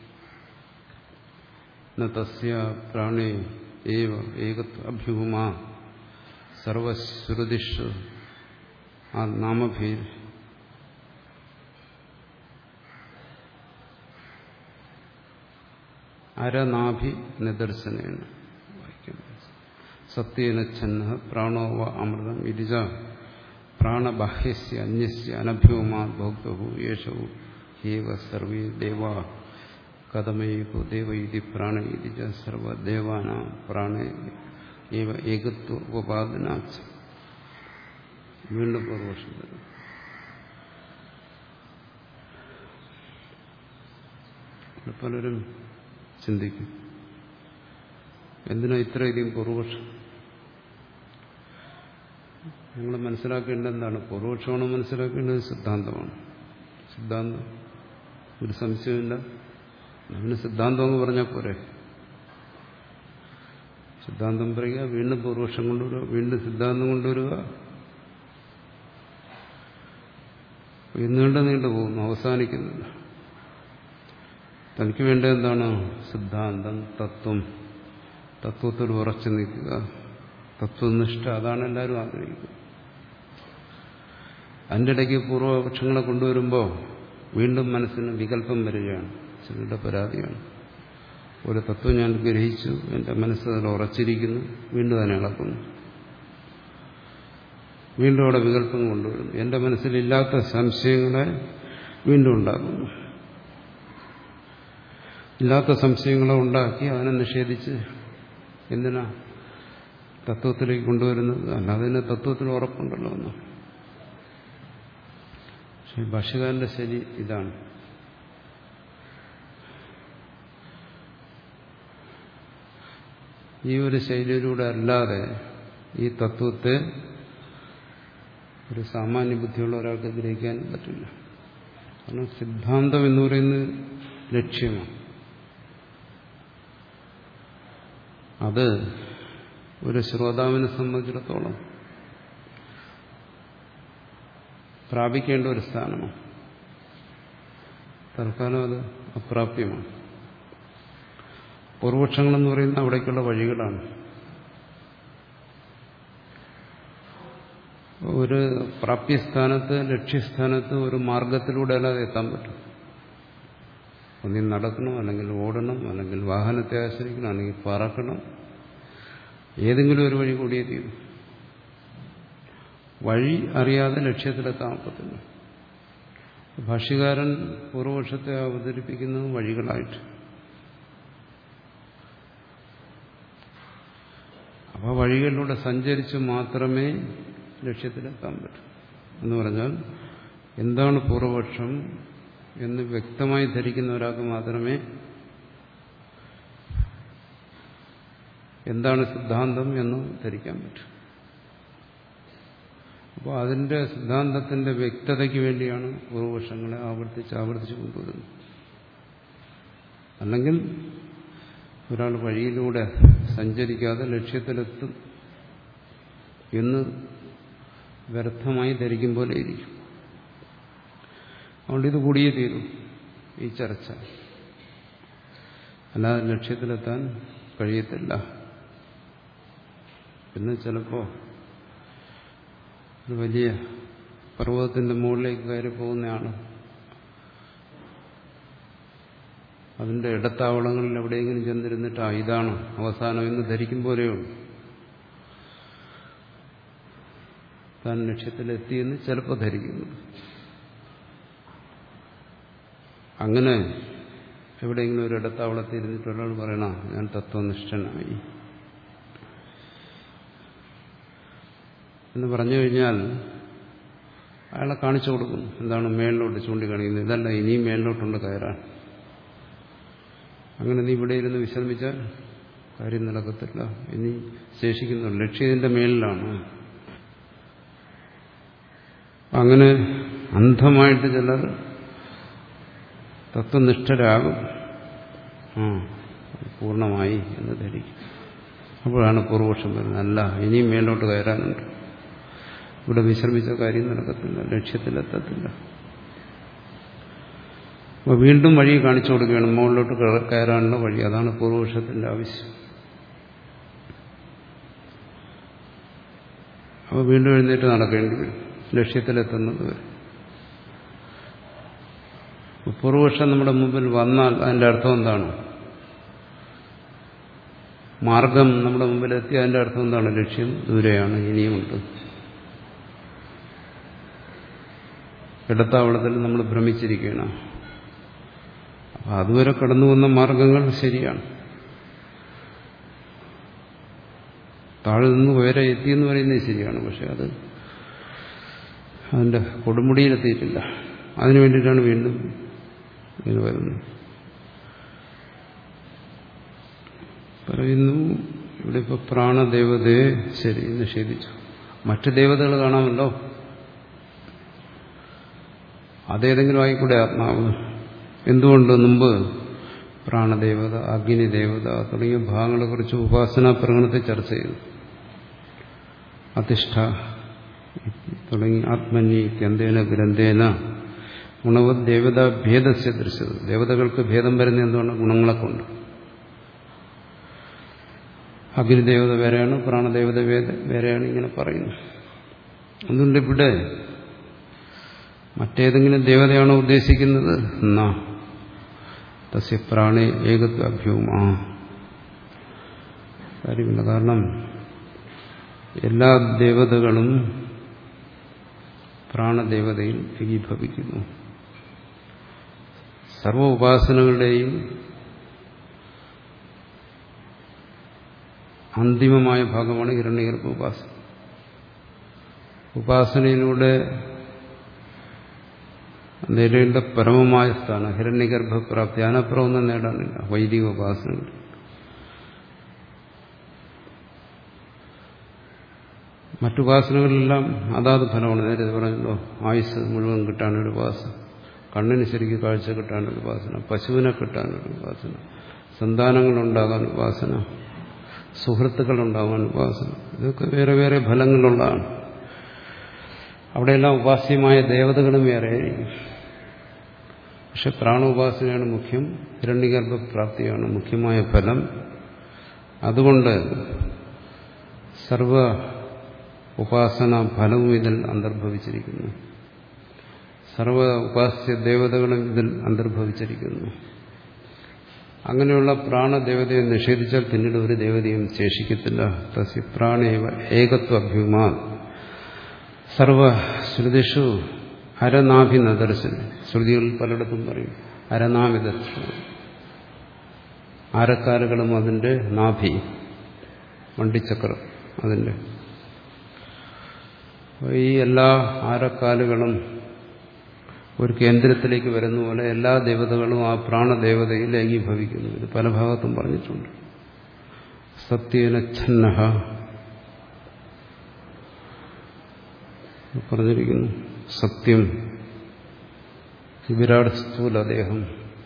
തസ്യ പ്രാണേ ഏവ ഏകത്വ അഭ്യുപമാ സർവശ്രുതിഷു ആ നാമഭേദ അരനാഭി നിദർശനേന സത്യേനച്ഛന്ന പ്രാണോ വ അമൃതം ഇരിജ പ്രാണബാഹ്യസ്യ അന്യസ്യ അനഭ്യുപമാ ഭോക്തഹു യേശവു ഹേവ സർവേ ദേവാ കഥമേകോ ദേവ ഇതി പ്രാണ ഇതി ച സർവദേവാനാം പ്രാണേ ഏവ ഏകത്വ ഉപാദനാച്ച. വീണ്ടും പൂർവപക്ഷം തരും. പലരും ചിന്തിക്കും, എന്തിനാ ഇത്രയധികം പൂർവപക്ഷം? നിങ്ങൾ മനസ്സിലാക്കേണ്ടത് എന്താണ്? പൂർവപക്ഷമാണ് മനസ്സിലാക്കേണ്ടത്, സിദ്ധാന്തമാണ്. സിദ്ധാന്തം ഒരു സംശയമില്ല. അവന് സിദ്ധാന്തം എന്ന് പറഞ്ഞാൽ പോരെ. സിദ്ധാന്തം പറയുക, വീണ്ടും പൂർവപക്ഷം കൊണ്ടുവരിക, വീണ്ടും സിദ്ധാന്തം കൊണ്ടുവരിക, നീണ്ടു നീണ്ടു പോകുന്നു, അവസാനിക്കുന്നില്ല. തനിക്ക് വേണ്ടത് എന്താണ്? സിദ്ധാന്തം, തത്വം, തത്വത്തിൽ ഉറച്ചു നിൽക്കുക, തത്വനിഷ്ഠ. അതാണ് എല്ലാവരും ആഗ്രഹിക്കുന്നത്. അതിൻ്റെ ഇടയ്ക്ക് പൂർവപക്ഷങ്ങളെ കൊണ്ടുവരുമ്പോൾ വീണ്ടും മനസ്സിന് വികല്പം വരികയാണ്. ചിലരുടെ പരാതിയാണ്. ഒരു തത്വം ഞാൻ ഗ്രഹിച്ചു, എൻ്റെ മനസ്സിൽ ഉറച്ചിരിക്കുന്നു, വീണ്ടും അതിനെ ഇളക്കുന്നു, വീണ്ടും അവിടെ വികല്പം കൊണ്ടുവരുന്നു, എൻ്റെ മനസ്സിലില്ലാത്ത സംശയങ്ങളെ വീണ്ടും ഉണ്ടാക്കുന്നു. ഇല്ലാത്ത സംശയങ്ങളെ ഉണ്ടാക്കി അതിനെ നിഷേധിച്ച് എന്തിനാ തത്വത്തിലേക്ക് കൊണ്ടുവരുന്നത്? അല്ലാതെ തന്നെ തത്വത്തിൽ ഉറപ്പുണ്ടല്ലോ എന്ന്. പക്ഷെ ഭാഷ്യകാരന്റെ ശരി ഇതാണ്. ഈ ഒരു ശൈലിയിലൂടെ അല്ലാതെ ഈ തത്വത്തെ ഒരു സാമാന്യ ബുദ്ധിയുള്ള ഒരാൾക്ക് ഗ്രഹിക്കാൻ പറ്റില്ല. കാരണം സിദ്ധാന്തം എന്ന് പറയുന്നത് ലക്ഷ്യമാണ്. അത് ഒരു ശ്രോതാവിനെ സംബന്ധിച്ചിടത്തോളം പ്രാപിക്കേണ്ട ഒരു സ്ഥാനമാണ്. തൽക്കാലം അത് അപ്രാപ്യമാണ്. പൂർവപക്ഷങ്ങളെന്ന് പറയുന്ന അവിടേക്കുള്ള വഴികളാണ്. ഒരു പ്രാപ്യസ്ഥാനത്ത്, ലക്ഷ്യസ്ഥാനത്ത് ഒരു മാർഗത്തിലൂടെ അല്ലാതെ എത്താൻ പറ്റും. ഒന്നിൽ നടക്കണം, അല്ലെങ്കിൽ ഓടണം, അല്ലെങ്കിൽ വാഹനത്തെ ആശ്രയിക്കണം, അല്ലെങ്കിൽ പറക്കണം. ഏതെങ്കിലും ഒരു വഴി കൂടിയേ തീരും. വഴി അറിയാതെ ലക്ഷ്യത്തിലെത്താൻ പറ്റില്ല. ഭാഷ്യകാരൻ പൂർവപക്ഷത്തെ അവതരിപ്പിക്കുന്നത് വഴികളായിട്ട്. അപ്പോൾ വഴികളിലൂടെ സഞ്ചരിച്ച് മാത്രമേ ലക്ഷ്യത്തിലെത്താൻ പറ്റൂ. എന്ന് പറഞ്ഞാൽ എന്താണ് പൂർവപക്ഷം എന്ന് വ്യക്തമായി ധരിക്കുന്ന ഒരാൾക്ക് മാത്രമേ എന്താണ് സിദ്ധാന്തം എന്ന് ധരിക്കാൻ പറ്റൂ. അപ്പോൾ അതിന്റെ സിദ്ധാന്തത്തിന്റെ വ്യക്തതയ്ക്ക് വേണ്ടിയാണ് പൂർവപക്ഷങ്ങളെ ആവർത്തിച്ച് ആവർത്തിച്ച് കൊണ്ടുവരുന്നത്. അല്ലെങ്കിൽ ഒരാൾ വഴിയിലൂടെ സഞ്ചരിക്കാതെ ലക്ഷ്യത്തിലെത്തും എന്ന് വ്യർത്ഥമായി ധരിക്കും പോലെ ഇരിക്കും. അതുകൊണ്ട് ഇത് കൂടിയേ തീരും ഈ ചർച്ച. അല്ലാതെ ലക്ഷ്യത്തിലെത്താൻ കഴിയത്തില്ല. പിന്നെ ചിലപ്പോൾ ഒരു വലിയ പർവ്വതത്തിന്റെ മുകളിലേക്ക് കയറി പോകുന്നതാണ്. അതിന്റെ ഇടത്താവളങ്ങളിൽ എവിടെയെങ്കിലും ചെന്നിരുന്നിട്ട് ആ ഇതാണ് അവസാനം എന്ന് ധരിക്കും പോലെയുള്ളൂ. താൻ ലക്ഷ്യത്തിലെത്തിയെന്ന് ചിലപ്പോൾ ധരിക്കുന്നു. അങ്ങനെ എവിടെയെങ്കിലും ഒരു ഇടത്താവളത്തിൽ ഇരുന്നിട്ട് ഒരാൾ പറയണ ഞാൻ തത്വനിഷ്ഠനായി എന്ന് പറഞ്ഞു കഴിഞ്ഞാൽ അയാളെ കാണിച്ചു കൊടുക്കുന്നു. എന്താണ് മേളിലോട്ട് ചൂണ്ടിക്കാണിക്കുന്നത്? ഇതല്ല, ഇനിയും മേളിലോട്ടുണ്ട് കയറാൻ. അങ്ങനെ നീ ഇവിടെ ഇരുന്ന് വിശ്രമിച്ചാൽ കാര്യം നടക്കത്തില്ല. ഇനി ശേഷിക്കുന്നു ലക്ഷ്യത്തിന്റെ മേളിലാണ്. അങ്ങനെ അന്ധമായിട്ട് ചിലർ തത്വനിഷ്ഠരാകും. ആ പൂർണ്ണമായി എന്ന് ധരിക്കും. അപ്പോഴാണ് പൂർവപക്ഷം വരുന്നത്. അല്ല, ഇനിയും മേലോട്ട് കയറാനുണ്ട്. ഇവിടെ വിശ്രമിച്ച കാര്യം നടക്കത്തില്ല, ലക്ഷ്യത്തിലെത്തത്തില്ല. അപ്പോൾ വീണ്ടും വഴി കാണിച്ചു കൊടുക്കുകയാണ്, മുകളിലോട്ട് കയറാനുള്ള വഴി. അതാണ് പൂർവപക്ഷത്തിന്റെ ആവശ്യം. അപ്പോൾ വീണ്ടും എഴുന്നേറ്റ് നടക്കേണ്ടി വരും ലക്ഷ്യത്തിലെത്തുന്നത് വരെ. പൂർവപക്ഷം നമ്മുടെ മുമ്പിൽ വന്നാൽ അതിന്റെ അർത്ഥം എന്താണ്? മാർഗം നമ്മുടെ മുമ്പിലെത്തി, അതിന്റെ അർത്ഥം എന്താണ്? ലക്ഷ്യം ദൂരെയാണ്, ഇനിയുമുണ്ട്. ഇടത്താവളത്തിൽ നമ്മൾ ഭ്രമിച്ചിരിക്കുകയാണ്. അപ്പം അതുവരെ കടന്നു വന്ന മാർഗങ്ങൾ ശരിയാണ്. താഴെ നിന്ന് ഉയരെ എത്തിയെന്ന് പറയുന്നത് ശരിയാണ്. പക്ഷെ അത് അതിന്റെ കൊടുമുടിയിലെത്തിയിട്ടില്ല. അതിനു വേണ്ടിയിട്ടാണ് വീണ്ടും ഇങ്ങനെ വരുന്നത്. പറയുന്നു ഇവിടെ ഇപ്പൊ പ്രാണദേവതയെ ശരി നിഷേധിച്ചു. മറ്റു ദേവതകൾ കാണാമല്ലോ. അതേതെങ്കിലും ആയിക്കൂടെ ആത്മാവ്. എന്തുകൊണ്ട് മുമ്പ് പ്രാണദേവത, അഗ്നിദേവത തുടങ്ങിയ ഭാഗങ്ങളെക്കുറിച്ച് ഉപാസനാ പ്രകടനത്തെ ചർച്ച ചെയ്തു. അധിഷ്ഠ തുടങ്ങി ആത്മന്യേന ഗ്രന്ഥേന ഗുണവത് ദേവത ഭേദസ്യ ദൃശ്യത. ദേവതകൾക്ക് ഭേദം വരുന്ന എന്തുകൊണ്ട്? ഗുണങ്ങളെ കൊണ്ട്. അഗ്നിദേവത വേറെയാണ്, പ്രാണദേവത വേറെയാണ്, ഇങ്ങനെ പറയുന്നു. അതുകൊണ്ട് ഇവിടെ മറ്റേതെങ്കിലും ദേവതയാണോ ഉദ്ദേശിക്കുന്നത്? എന്നാ തസ്യ പ്രാണേ ഏകത്വ അഭ്യൂമാ. കാര്യമില്ല. കാരണം എല്ലാ ദേവതകളും പ്രാണദേവതയിൽ ഏകീഭവിക്കുന്നു. സർവ ഉപാസനകളുടെയും അന്തിമമായ ഭാഗമാണ് ഹിരണ്യഗർഭ ഉപാസന. ഉപാസനയിലൂടെ നേടേണ്ട പരമമായ സ്ഥാനം ഹിരണ്യഗർഭപ്രാപ്തി. അതിനപ്പുറം ഒന്നും നേടാനില്ല വൈദിക ഉപാസനകൾ. മറ്റുപാസനകളെല്ലാം അതാത് ഫലമാണ്. നേരത്തെ പറഞ്ഞല്ലോ, ആയുസ് മുഴുവൻ കിട്ടാനൊരു ഉപാസന, കണ്ണിന് ശരിക്ക് കാഴ്ച കിട്ടാനൊരു ഉപാസന, പശുവിനെ കിട്ടാനൊരു ഉപാസന, സന്താനങ്ങളുണ്ടാകാൻ ഉപാസന, സുഹൃത്തുക്കളുണ്ടാകാൻ ഉപാസന. ഇതൊക്കെ വേറെ വേറെ ഫലങ്ങളുള്ളതാണ്. അവിടെയെല്ലാം ഉപാസ്യമായ ദേവതകളും വേറെയായിരിക്കും. പക്ഷെ പ്രാണോപാസനയാണ് മുഖ്യം, ഹിരണ്യഗർഭപ്രാപ്തിയാണ് മുഖ്യമായ ഫലം. അതുകൊണ്ട് സർവ ഉപാസന ഫലവും ഇതിൽ അന്തർഭവിച്ചിരിക്കുന്നു. സർവ ഉപാസ്യ ദേവതകളും ഇതിൽ അന്തർഭവിച്ചിരിക്കുന്നു. അങ്ങനെയുള്ള പ്രാണദേവതയെ നിഷേധിച്ചാൽ പിന്നീട് ഒരു ദേവതയും ശേഷിക്കത്തില്ല. തസ്യ പ്രാണേവ ഏകത്വ അഭ്യൂമാ. സർവ ശ്രുതിഷു അരനാഭി നദർശന. ശ്രുതികൾ പലയിടത്തും പറയും അരനാഭി ദർശനം. ആരക്കാലുകളും അതിന്റെ നാഭി, വണ്ടിച്ചക്രം അതിന്റെ. ഈ എല്ലാ ആരക്കാലുകളും ഒരു കേന്ദ്രത്തിലേക്ക് വരുന്ന പോലെ എല്ലാ ദേവതകളും ആ പ്രാണദേവതയിൽ ഏകീഭവിക്കുന്നു. ഇത് പല ഭാഗത്തും പറഞ്ഞിട്ടുണ്ട്. സത്യേന ഛന്നഃ പറഞ്ഞിരിക്കുന്നു. സത്യം വിരാട് സ്ഥൂലദേഹം,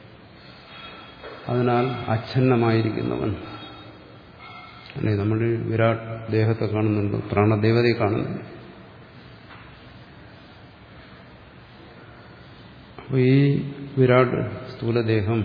അതിനാൽ അച്ഛന്നമായിരിക്കുന്നവൻ. അല്ലെ, നമ്മൾ വിരാട് ദേഹത്തെ കാണുന്നുണ്ട്, പ്രാണദേവതയെ കാണുന്നുണ്ട്. അപ്പോൾ ഈ വിരാട് സ്ഥൂലദേഹം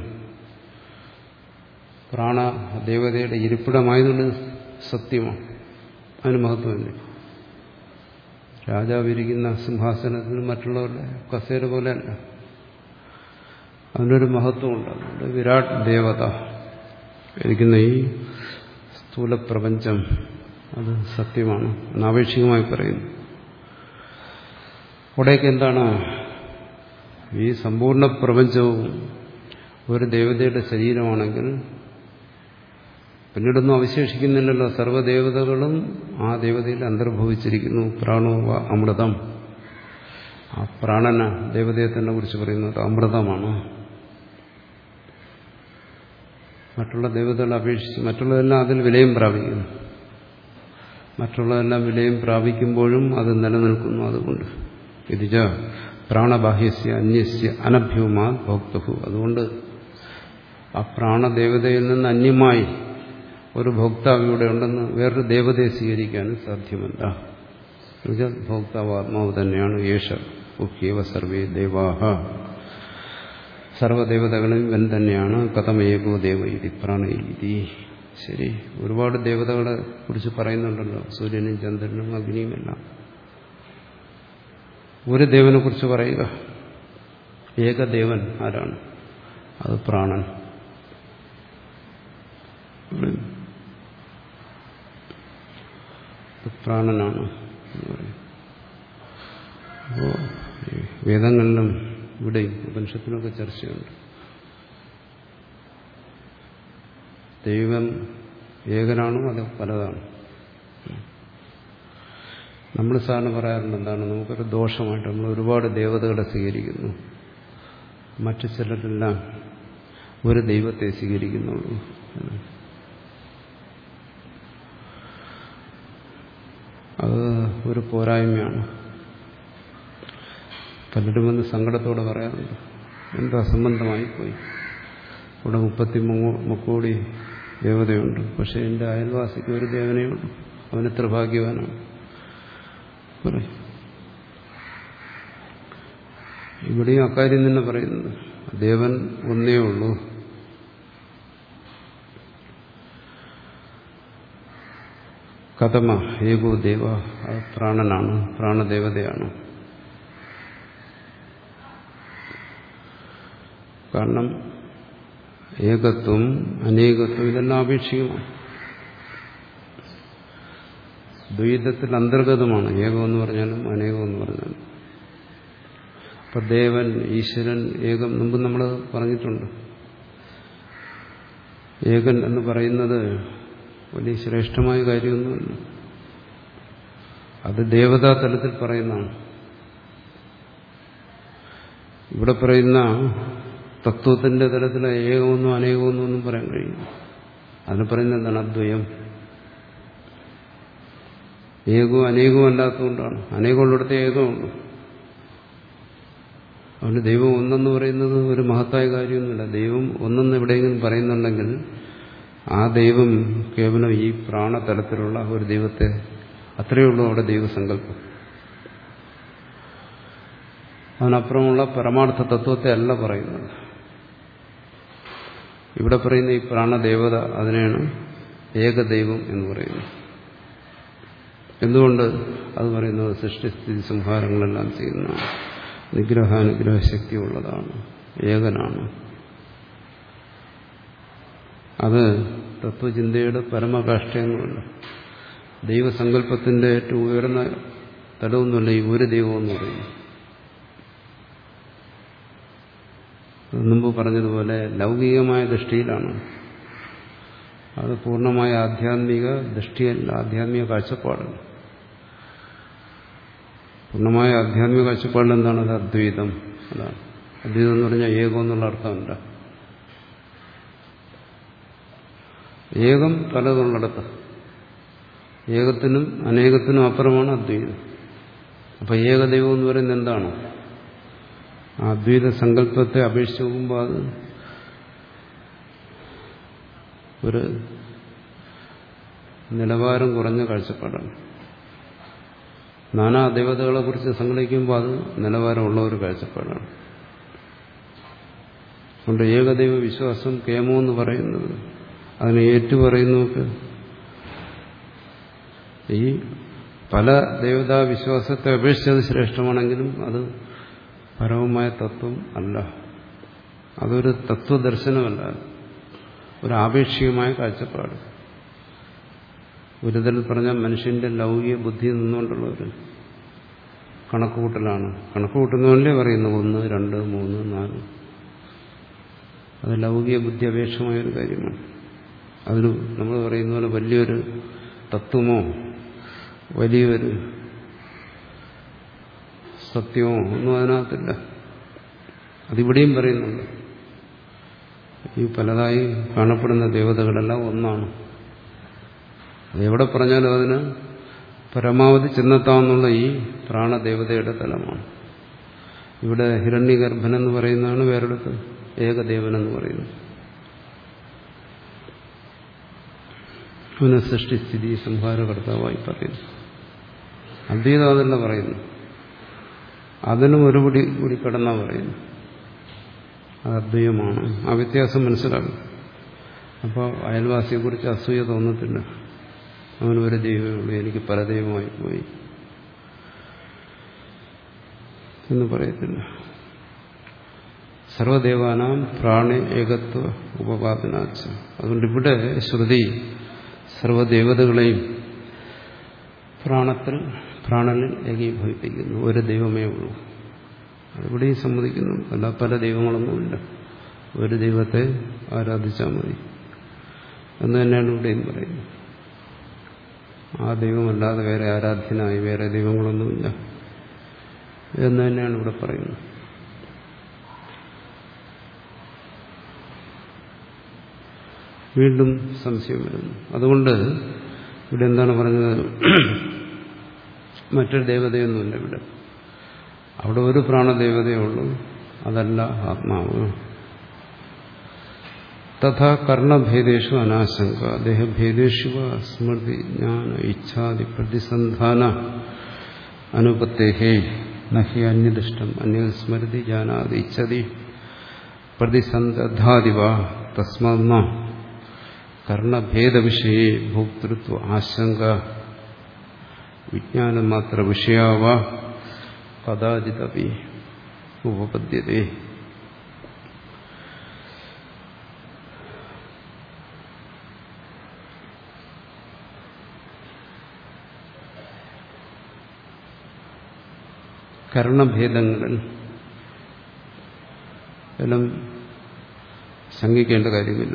പ്രാണദേവതയുടെ ഇരിപ്പിടമായതുകൊണ്ട് സത്യമാണ്. അതിന് മഹത്വമില്ല. രാജാവിരിക്കുന്ന സിംഹാസനത്തിന് മറ്റുള്ളവരുടെ കസേര പോലെയല്ല, അതിനൊരു മഹത്വമുണ്ട്. അതുകൊണ്ട് വിരാട് ദേവത ഇരിക്കുന്ന ഈ സ്ഥൂലപ്രപഞ്ചം അത് സത്യമാണ് എന്ന് ആപേക്ഷികമായി പറയുന്നു. അവിടേക്ക് എന്താണ്, ഈ സമ്പൂർണ്ണ പ്രപഞ്ചവും ഒരു ദേവതയുടെ ശരീരമാണെങ്കിൽ പിന്നീടൊന്നും അവശേഷിക്കുന്നില്ലല്ലോ. സർവ്വദേവതകളും ആ ദേവതയിൽ അന്തർഭവിച്ചിരിക്കുന്നു. പ്രാണോവ അമൃതം. ആ പ്രാണന ദേവതയെ തന്നെ കുറിച്ച് പറയുന്നത് അമൃതമാണ്. മറ്റുള്ള ദേവതകളെ അപേക്ഷിച്ച് മറ്റുള്ളതെല്ലാം അതിൽ വിലയം പ്രാപിക്കുന്നു. മറ്റുള്ളതെല്ലാം വിലയം പ്രാപിക്കുമ്പോഴും അത് നിലനിൽക്കുന്നു. അതുകൊണ്ട് ഇതിജ പ്രാണബാഹ്യസ്യ അന്യസ്യ അനഭ്യൂമാ ഭോക്തഹു. അതുകൊണ്ട് ആ പ്രാണദേവതയിൽ നിന്ന് അന്യമായി ഒരു ഭോക്താവ് ഇവിടെ ഉണ്ടെന്ന് വേറൊരു ദേവതയെ സ്വീകരിക്കാനും സാധ്യമല്ല. ഭോക്താവ് ആത്മാവ് തന്നെയാണ്. യേശ ഉഹ്യേവ സർവേ ദേവാഹ. സർവദേവതകളും ഇവൻ തന്നെയാണ്. കഥമേകോ ദേവ ഇതി പ്രാണ ഇതി. ശരി, ഒരുപാട് ദേവതകളെ കുറിച്ച് പറയുന്നുണ്ടല്ലോ, സൂര്യനും ചന്ദ്രനും അഗ്നിയും എല്ലാം. ഒരു ദേവനെ കുറിച്ച് പറയുക, ഏകദേവൻ ആരാണ്? അത് പ്രാണൻ. പ്രാണനാണ് എന്ന് പറയും. അപ്പോൾ വേദങ്ങളിലും ഇവിടെയും ഉപനിഷത്തിനൊക്കെ ചർച്ചയുണ്ട്. ദൈവം ഏകനാണോ അത് പലതാണ്. നമ്മൾ സാധാരണ പറയാറുണ്ട് എന്താണ്, നമുക്കൊരു ദോഷമായിട്ട് നമ്മൾ ഒരുപാട് ദേവതകളെ സ്വീകരിക്കുന്നു, മറ്റു ചിലരെല്ലാം ഒരു ദൈവത്തെ സ്വീകരിക്കുന്നുള്ളൂ. അത് ഒരു പോരായ്മയാണ്. പലരും വന്ന് സങ്കടത്തോടെ പറയാറുണ്ട്, എന്താ അസംബന്ധമായി പോയി, ഇവിടെ മുപ്പത്തി മുക്കോടി ദേവതയുണ്ട്, പക്ഷെ എൻ്റെ അയൽവാസിക്ക് ഒരു ദേവനയുള്ളൂ, അവനെത്ര ഭാഗ്യവാനാണ് പറയും. ഇവിടെയും അക്കാര്യം തന്നെ പറയുന്നത്, ദേവൻ ഒന്നേ ഉള്ളൂ. കഥമ ഏകോ ദേവ, അത് പ്രാണനാണ്, പ്രാണദേവതയാണ്. കാരണം ഏകത്വം അനേകത്വം ഇതെല്ലാം ആപേക്ഷികമാണ്. ദ്വൈതത്തിൽ അന്തർഗതമാണ് ഏകമെന്ന് പറഞ്ഞാലും അനേകമെന്ന് പറഞ്ഞാലും. അപ്പൊ ദേവൻ, ഈശ്വരൻ, ഏകം മുമ്പ് നമ്മൾ പറഞ്ഞിട്ടുണ്ട്. ഏകൻ എന്ന് പറയുന്നത് വലിയ ശ്രേഷ്ഠമായ കാര്യമൊന്നുമല്ല. അത് ദേവതാ തലത്തിൽ പറയുന്നതാണ്. ഇവിടെ പറയുന്ന തത്വത്തിന്റെ തലത്തിൽ ഏകമൊന്നും അനേകമൊന്നും ഒന്നും പറയാൻ കഴിയും. അതിന് പറയുന്നത് എന്താണ്? അദ്വയം. ഏകവും അനേകവും അല്ലാത്തതുകൊണ്ടാണ്. അനേകമുള്ളിടത്ത് ഏകമുണ്ട്. അതുകൊണ്ട് ദൈവം ഒന്നെന്ന് പറയുന്നത് ഒരു മഹത്തായ കാര്യമൊന്നുമില്ല. ദൈവം ഒന്നെന്ന് എവിടെയെങ്കിലും പറയുന്നുണ്ടെങ്കിൽ ആ ദൈവം കേവലം ഈ പ്രാണതലത്തിലുള്ള ഒരു ദൈവത്തെ, അത്രയേ ഉള്ളൂ അവിടെ ദൈവസങ്കല്പം. അതിനപ്പുറമുള്ള പരമാർത്ഥ തത്വത്തെ അല്ല പറയുന്നത്. ഇവിടെ പറയുന്ന ഈ പ്രാണദേവത, അതിനെയാണ് ഏകദൈവം എന്ന് പറയുന്നത്. എന്തുകൊണ്ട് അത് പറയുന്നത്? സൃഷ്ടിസ്ഥിതി സംഹാരങ്ങളെല്ലാം ചെയ്യുന്ന നിഗ്രഹാനുഗ്രഹ ശക്തിയുള്ളതാണ്, ഏകനാണ്. അത് തത്വചിന്തയുടെ പരമകാഷ്ഠയൊന്നുമല്ല. ദൈവസങ്കല്പത്തിന്റെ ഏറ്റവും ഉയർന്ന തലമൊന്നുമല്ല ഈ ഒരു ദൈവമെന്ന് പറയുന്നു. മുമ്പ് പറഞ്ഞതുപോലെ ലൗകികമായ ദൃഷ്ടിയിലാണ്. അത് പൂർണ്ണമായ ആധ്യാത്മിക ദൃഷ്ടിയല്ല, ആധ്യാത്മിക കാഴ്ചപ്പാടല്ല. പൂർണ്ണമായ ആധ്യാത്മിക കാഴ്ചപ്പാടിൽ എന്താണ്? അത് അദ്വൈതം. അതാണ് അദ്വൈതം എന്ന് പറഞ്ഞാൽ ഏകം എന്നുള്ള അർത്ഥമല്ല. ഏകം പലതുള്ളിടത്ത്, ഏകത്തിനും അനേകത്തിനും അപ്പുറമാണ് അദ്വൈതം. അപ്പൊ ഏകദൈവം എന്ന് പറയുന്നത് എന്താണ്? ആ അദ്വൈത സങ്കല്പത്തെ അപേക്ഷിച്ച് നോക്കുമ്പോൾ അത് ഒരു നിലവാരം കുറഞ്ഞ കാഴ്ചപ്പാടാണ്. നാനാ ദേവതകളെ കുറിച്ച് സങ്കല്പിക്കുമ്പോൾ അത് നിലവാരമുള്ള ഒരു കാഴ്ചപ്പാടാണ്. അതുകൊണ്ട് ഏകദൈവ വിശ്വാസം കേമോ എന്ന് പറയുന്നത്, അതിനെ ഏറ്റുപറയുന്നവർക്ക് ഈ പല ദേവതാ വിശ്വാസത്തെ അപേക്ഷിച്ചത് ശ്രേഷ്ഠമാണെങ്കിലും അത് പരമമായ തത്വം അല്ല. അതൊരു തത്വദർശനമല്ല, ഒരു ആപേക്ഷികമായ കാഴ്ചപ്പാട്. ഒരു തരത്തിൽ പറഞ്ഞാൽ മനുഷ്യന്റെ ലൗകിക ബുദ്ധി നിന്നുകൊണ്ടുള്ള ഒരു കണക്കുകൂട്ടലാണ്. കണക്കുകൂട്ടുന്നതുകൊണ്ടേ പറയുന്നു ഒന്ന്, രണ്ട്, മൂന്ന്, നാല്. അത് ലൗകിക ബുദ്ധി അപേക്ഷമായൊരു കാര്യമാണ്. അതിന് നമ്മൾ പറയുന്ന പോലെ വലിയൊരു തത്വമോ വലിയൊരു സത്യമോ ഒന്നും അതിനകത്തില്ല. അതിവിടെയും പറയുന്നുണ്ട്. ഈ പലതായി കാണപ്പെടുന്ന ദേവതകളെല്ലാം ഒന്നാണ്. അതെവിടെ പറഞ്ഞാലും അതിന് പരമാവധി ചെന്നെത്താവുന്നുള്ള ഈ പ്രാണദേവതയുടെ തലമാണ്. ഇവിടെ ഹിരണ്യഗർഭനെന്ന് പറയുന്നതാണ്, വേറെടുത്ത് ഏകദേവനെന്ന് പറയുന്നത്. അവനെ സൃഷ്ടിസ്ഥിതി സംഹാരകർത്താവായി പറയുന്നു. അദ്വൈതം അതല്ല പറയുന്നു. അതിനും ഒരുപടി കൂടി കടന്നാ പറയുന്നു. അത് അദ്വൈതമാണ്. ആ വ്യത്യാസം മനസ്സിലാകും. അപ്പോൾ അയൽവാസിയെക്കുറിച്ച് അസൂയ തോന്നത്തില്ല. അവന് ഒരു ദൈവമേ ഉള്ളൂ, എനിക്ക് പല ദൈവമായി പോയി എന്ന് പറയത്തില്ല. സർവദേവാനാം പ്രാണ ഏകത്വ ഉപപാദനാച്ച. അതുകൊണ്ട് ഇവിടെ ശ്രുതി സർവദേവതകളെയും പ്രാണത്തിൽ പ്രാണനിൽ ഏകീഭവിപ്പിക്കുന്നു. ഒരു ദൈവമേ ഉള്ളൂ. അതിവിടെയും സമ്മതിക്കുന്നു. അല്ല പല ദൈവങ്ങളൊന്നുമില്ല, ഒരു ദൈവത്തെ ആരാധിച്ചാൽ മതി എന്ന് തന്നെയാണ് ഇവിടെയും പറയുന്നത്. ആ ദൈവമല്ലാതെ വേറെ ആരാധ്യനായി വേറെ ദൈവങ്ങളൊന്നുമില്ല എന്ന് തന്നെയാണ് ഇവിടെ പറയുന്നത്. വീണ്ടും സംശയം വരുന്നു. അതുകൊണ്ട് ഇവിടെ എന്താണ് പറഞ്ഞത്? മറ്റൊരു ദേവതയൊന്നുമില്ല ഇവിടെ. അവിടെ ഒരു പ്രാണദേവതയേ ഉള്ളൂ, അതല്ല ആത്മാവ്. തഥാ കർണഭേദേഷു അനാശങ്ക ദേഹഭേദേഷു സ്മൃതി ജ്ഞാന ഇച്ഛാദി പ്രതിസന്ധാന അനുപത്തേഹേ നഹി അന്യദൃഷ്ടം അന്യ സ്മൃതി ജാനാദി ഇച്ഛതി പ്രതിസന്ധാദിവ തസ്മാത്മ കർണഭേദവിഷയേ ഭോക്തൃത്വ ആശങ്ക വിജ്ഞാനമാത്ര വിഷയാവ കഥാചിതപി ഉപപദ്യതേ. കരണഭേദങ്ങളിൽ എല്ലാം ശങ്കിക്കേണ്ട കാര്യമില്ല.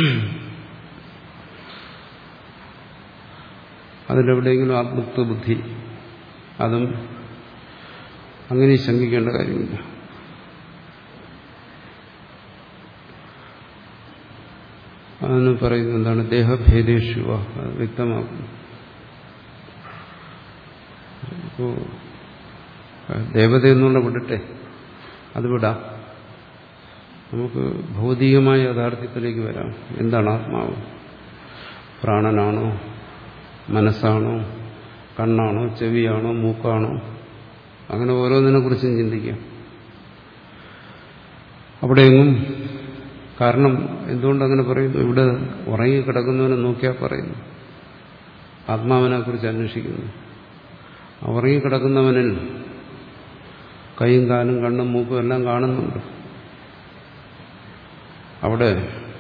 അതിലെവിടെയെങ്കിലും ആത്മത്വ ബുദ്ധി, അതും അങ്ങനെ ശങ്കിക്കേണ്ട കാര്യമില്ല. അതിന് പറയുന്നത് എന്താണ്? ദേഹഭേദേഷുവ, വ്യക്തമാക്കുന്നു. ഇപ്പോ ദേവത എന്നുള്ള വിടട്ടെ, അത് വിടാം. നമുക്ക് ഭൗതികമായ യാഥാർത്ഥ്യത്തിലേക്ക് വരാം. എന്താണ് ആത്മാവ്? പ്രാണനാണോ, മനസ്സാണോ, കണ്ണാണോ, ചെവിയാണോ, മൂക്കാണോ? അങ്ങനെ ഓരോന്നിനെ കുറിച്ചും ചിന്തിക്കാം. അവിടെയെങ്ങും കാരണം എന്തുകൊണ്ടങ്ങനെ പറയുന്നു? ഇവിടെ ഉറങ്ങിക്കിടക്കുന്നവനെ നോക്കിയാൽ പറയുന്നു, ആത്മാവിനെ കുറിച്ച് അന്വേഷിക്കുന്നു. ഉറങ്ങിക്കിടക്കുന്നവനിൽ കൈയും കാലും കണ്ണും മൂക്കും എല്ലാം കാണുന്നുണ്ട്. അവിടെ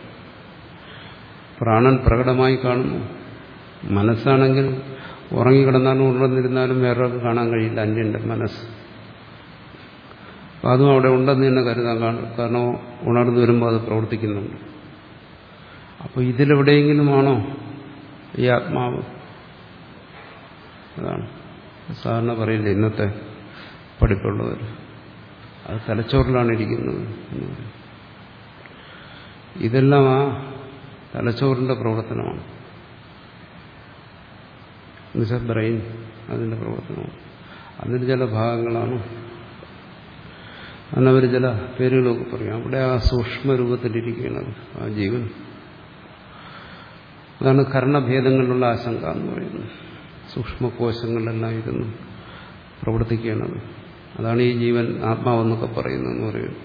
പ്രാണൻ പ്രകടമായി കാണുന്നു. മനസ്സാണെങ്കിൽ ഉറങ്ങിക്കിടന്നാലും ഉണർന്നിരുന്നാലും വേറൊരാൾക്ക് കാണാൻ കഴിയില്ല, അന്യന്റെ മനസ്സ്. അപ്പം അതും അവിടെ ഉണ്ടെന്ന് തന്നെ കരുതാൻ കാണും. കാരണം ഉണർന്നു വരുമ്പോൾ അത് പ്രവർത്തിക്കുന്നുണ്ട്. അപ്പോൾ ഇതിലെവിടെയെങ്കിലുമാണോ ഈ ആത്മാവ്? അതാണ് സാധാരണ പറയില്ല ഇന്നത്തെ പഠിപ്പുള്ളവർ, അത് തലച്ചോറിലാണ് ഇരിക്കുന്നത് എന്ന് പറയും. ഇതെല്ലാം ആ തലച്ചോറിന്റെ പ്രവർത്തനമാണ്. എന്നുവെച്ചാൽ ബ്രെയിൻ, അതിന്റെ പ്രവർത്തനമാണ്. അതിന് ചില ഭാഗങ്ങളാണ്. അതിനവർ ചില പേരുകളൊക്കെ പറയും. അവിടെ ആ സൂക്ഷ്മ രൂപത്തിലിരിക്കുന്നത് ആ ജീവൻ. അതാണ് കർണഭേദങ്ങളിലുള്ള ആശങ്ക എന്ന് പറയുന്നത്. സൂക്ഷ്മകോശങ്ങളിലെല്ലാം ഇരുന്ന് പ്രവർത്തിക്കുന്നത്. അതാണ് ഈ ജീവൻ ആത്മാവെന്നൊക്കെ പറയുന്നതെന്ന് പറയുന്നത്.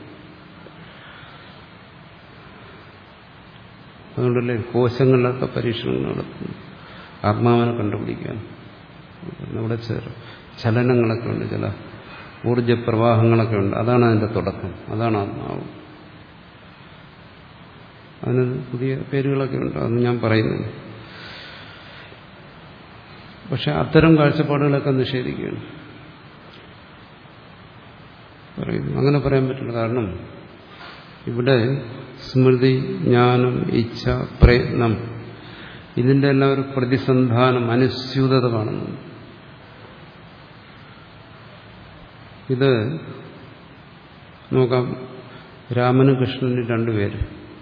അതുകൊണ്ടല്ലേ കോശങ്ങളിലൊക്കെ പരീക്ഷണങ്ങൾ നടത്തുന്നു, ആത്മാവിനെ കണ്ടുപിടിക്കാൻ. നമ്മുടെ ചലനങ്ങളൊക്കെ ഉണ്ട്, ചില ഊർജപ്രവാഹങ്ങളൊക്കെ ഉണ്ട്. അതാണ് അതിന്റെ തുടക്കം, അതാണ് ആത്മാവ്. അതിന് പുതിയ പേരുകളൊക്കെ ഉണ്ട്, അതൊന്നും ഞാൻ പറയുന്നില്ല. പക്ഷെ അത്തരം കാഴ്ചപ്പാടുകളൊക്കെ നിഷേധിക്കുകയാണ് പറയുന്നു. അങ്ങനെ പറയാൻ പറ്റില്ല. കാരണം ഇവിടെ സ്മൃതി, ജ്ഞാനം, ഇച്ഛ, പ്രയത്നം, ഇതിന്റെ എല്ലാം ഒരു പ്രതിസന്ധാനം, അനുസ്യൂതത കാണുന്നു. ഇത് നോക്കാം. രാമനും കൃഷ്ണനും രണ്ടുപേര്.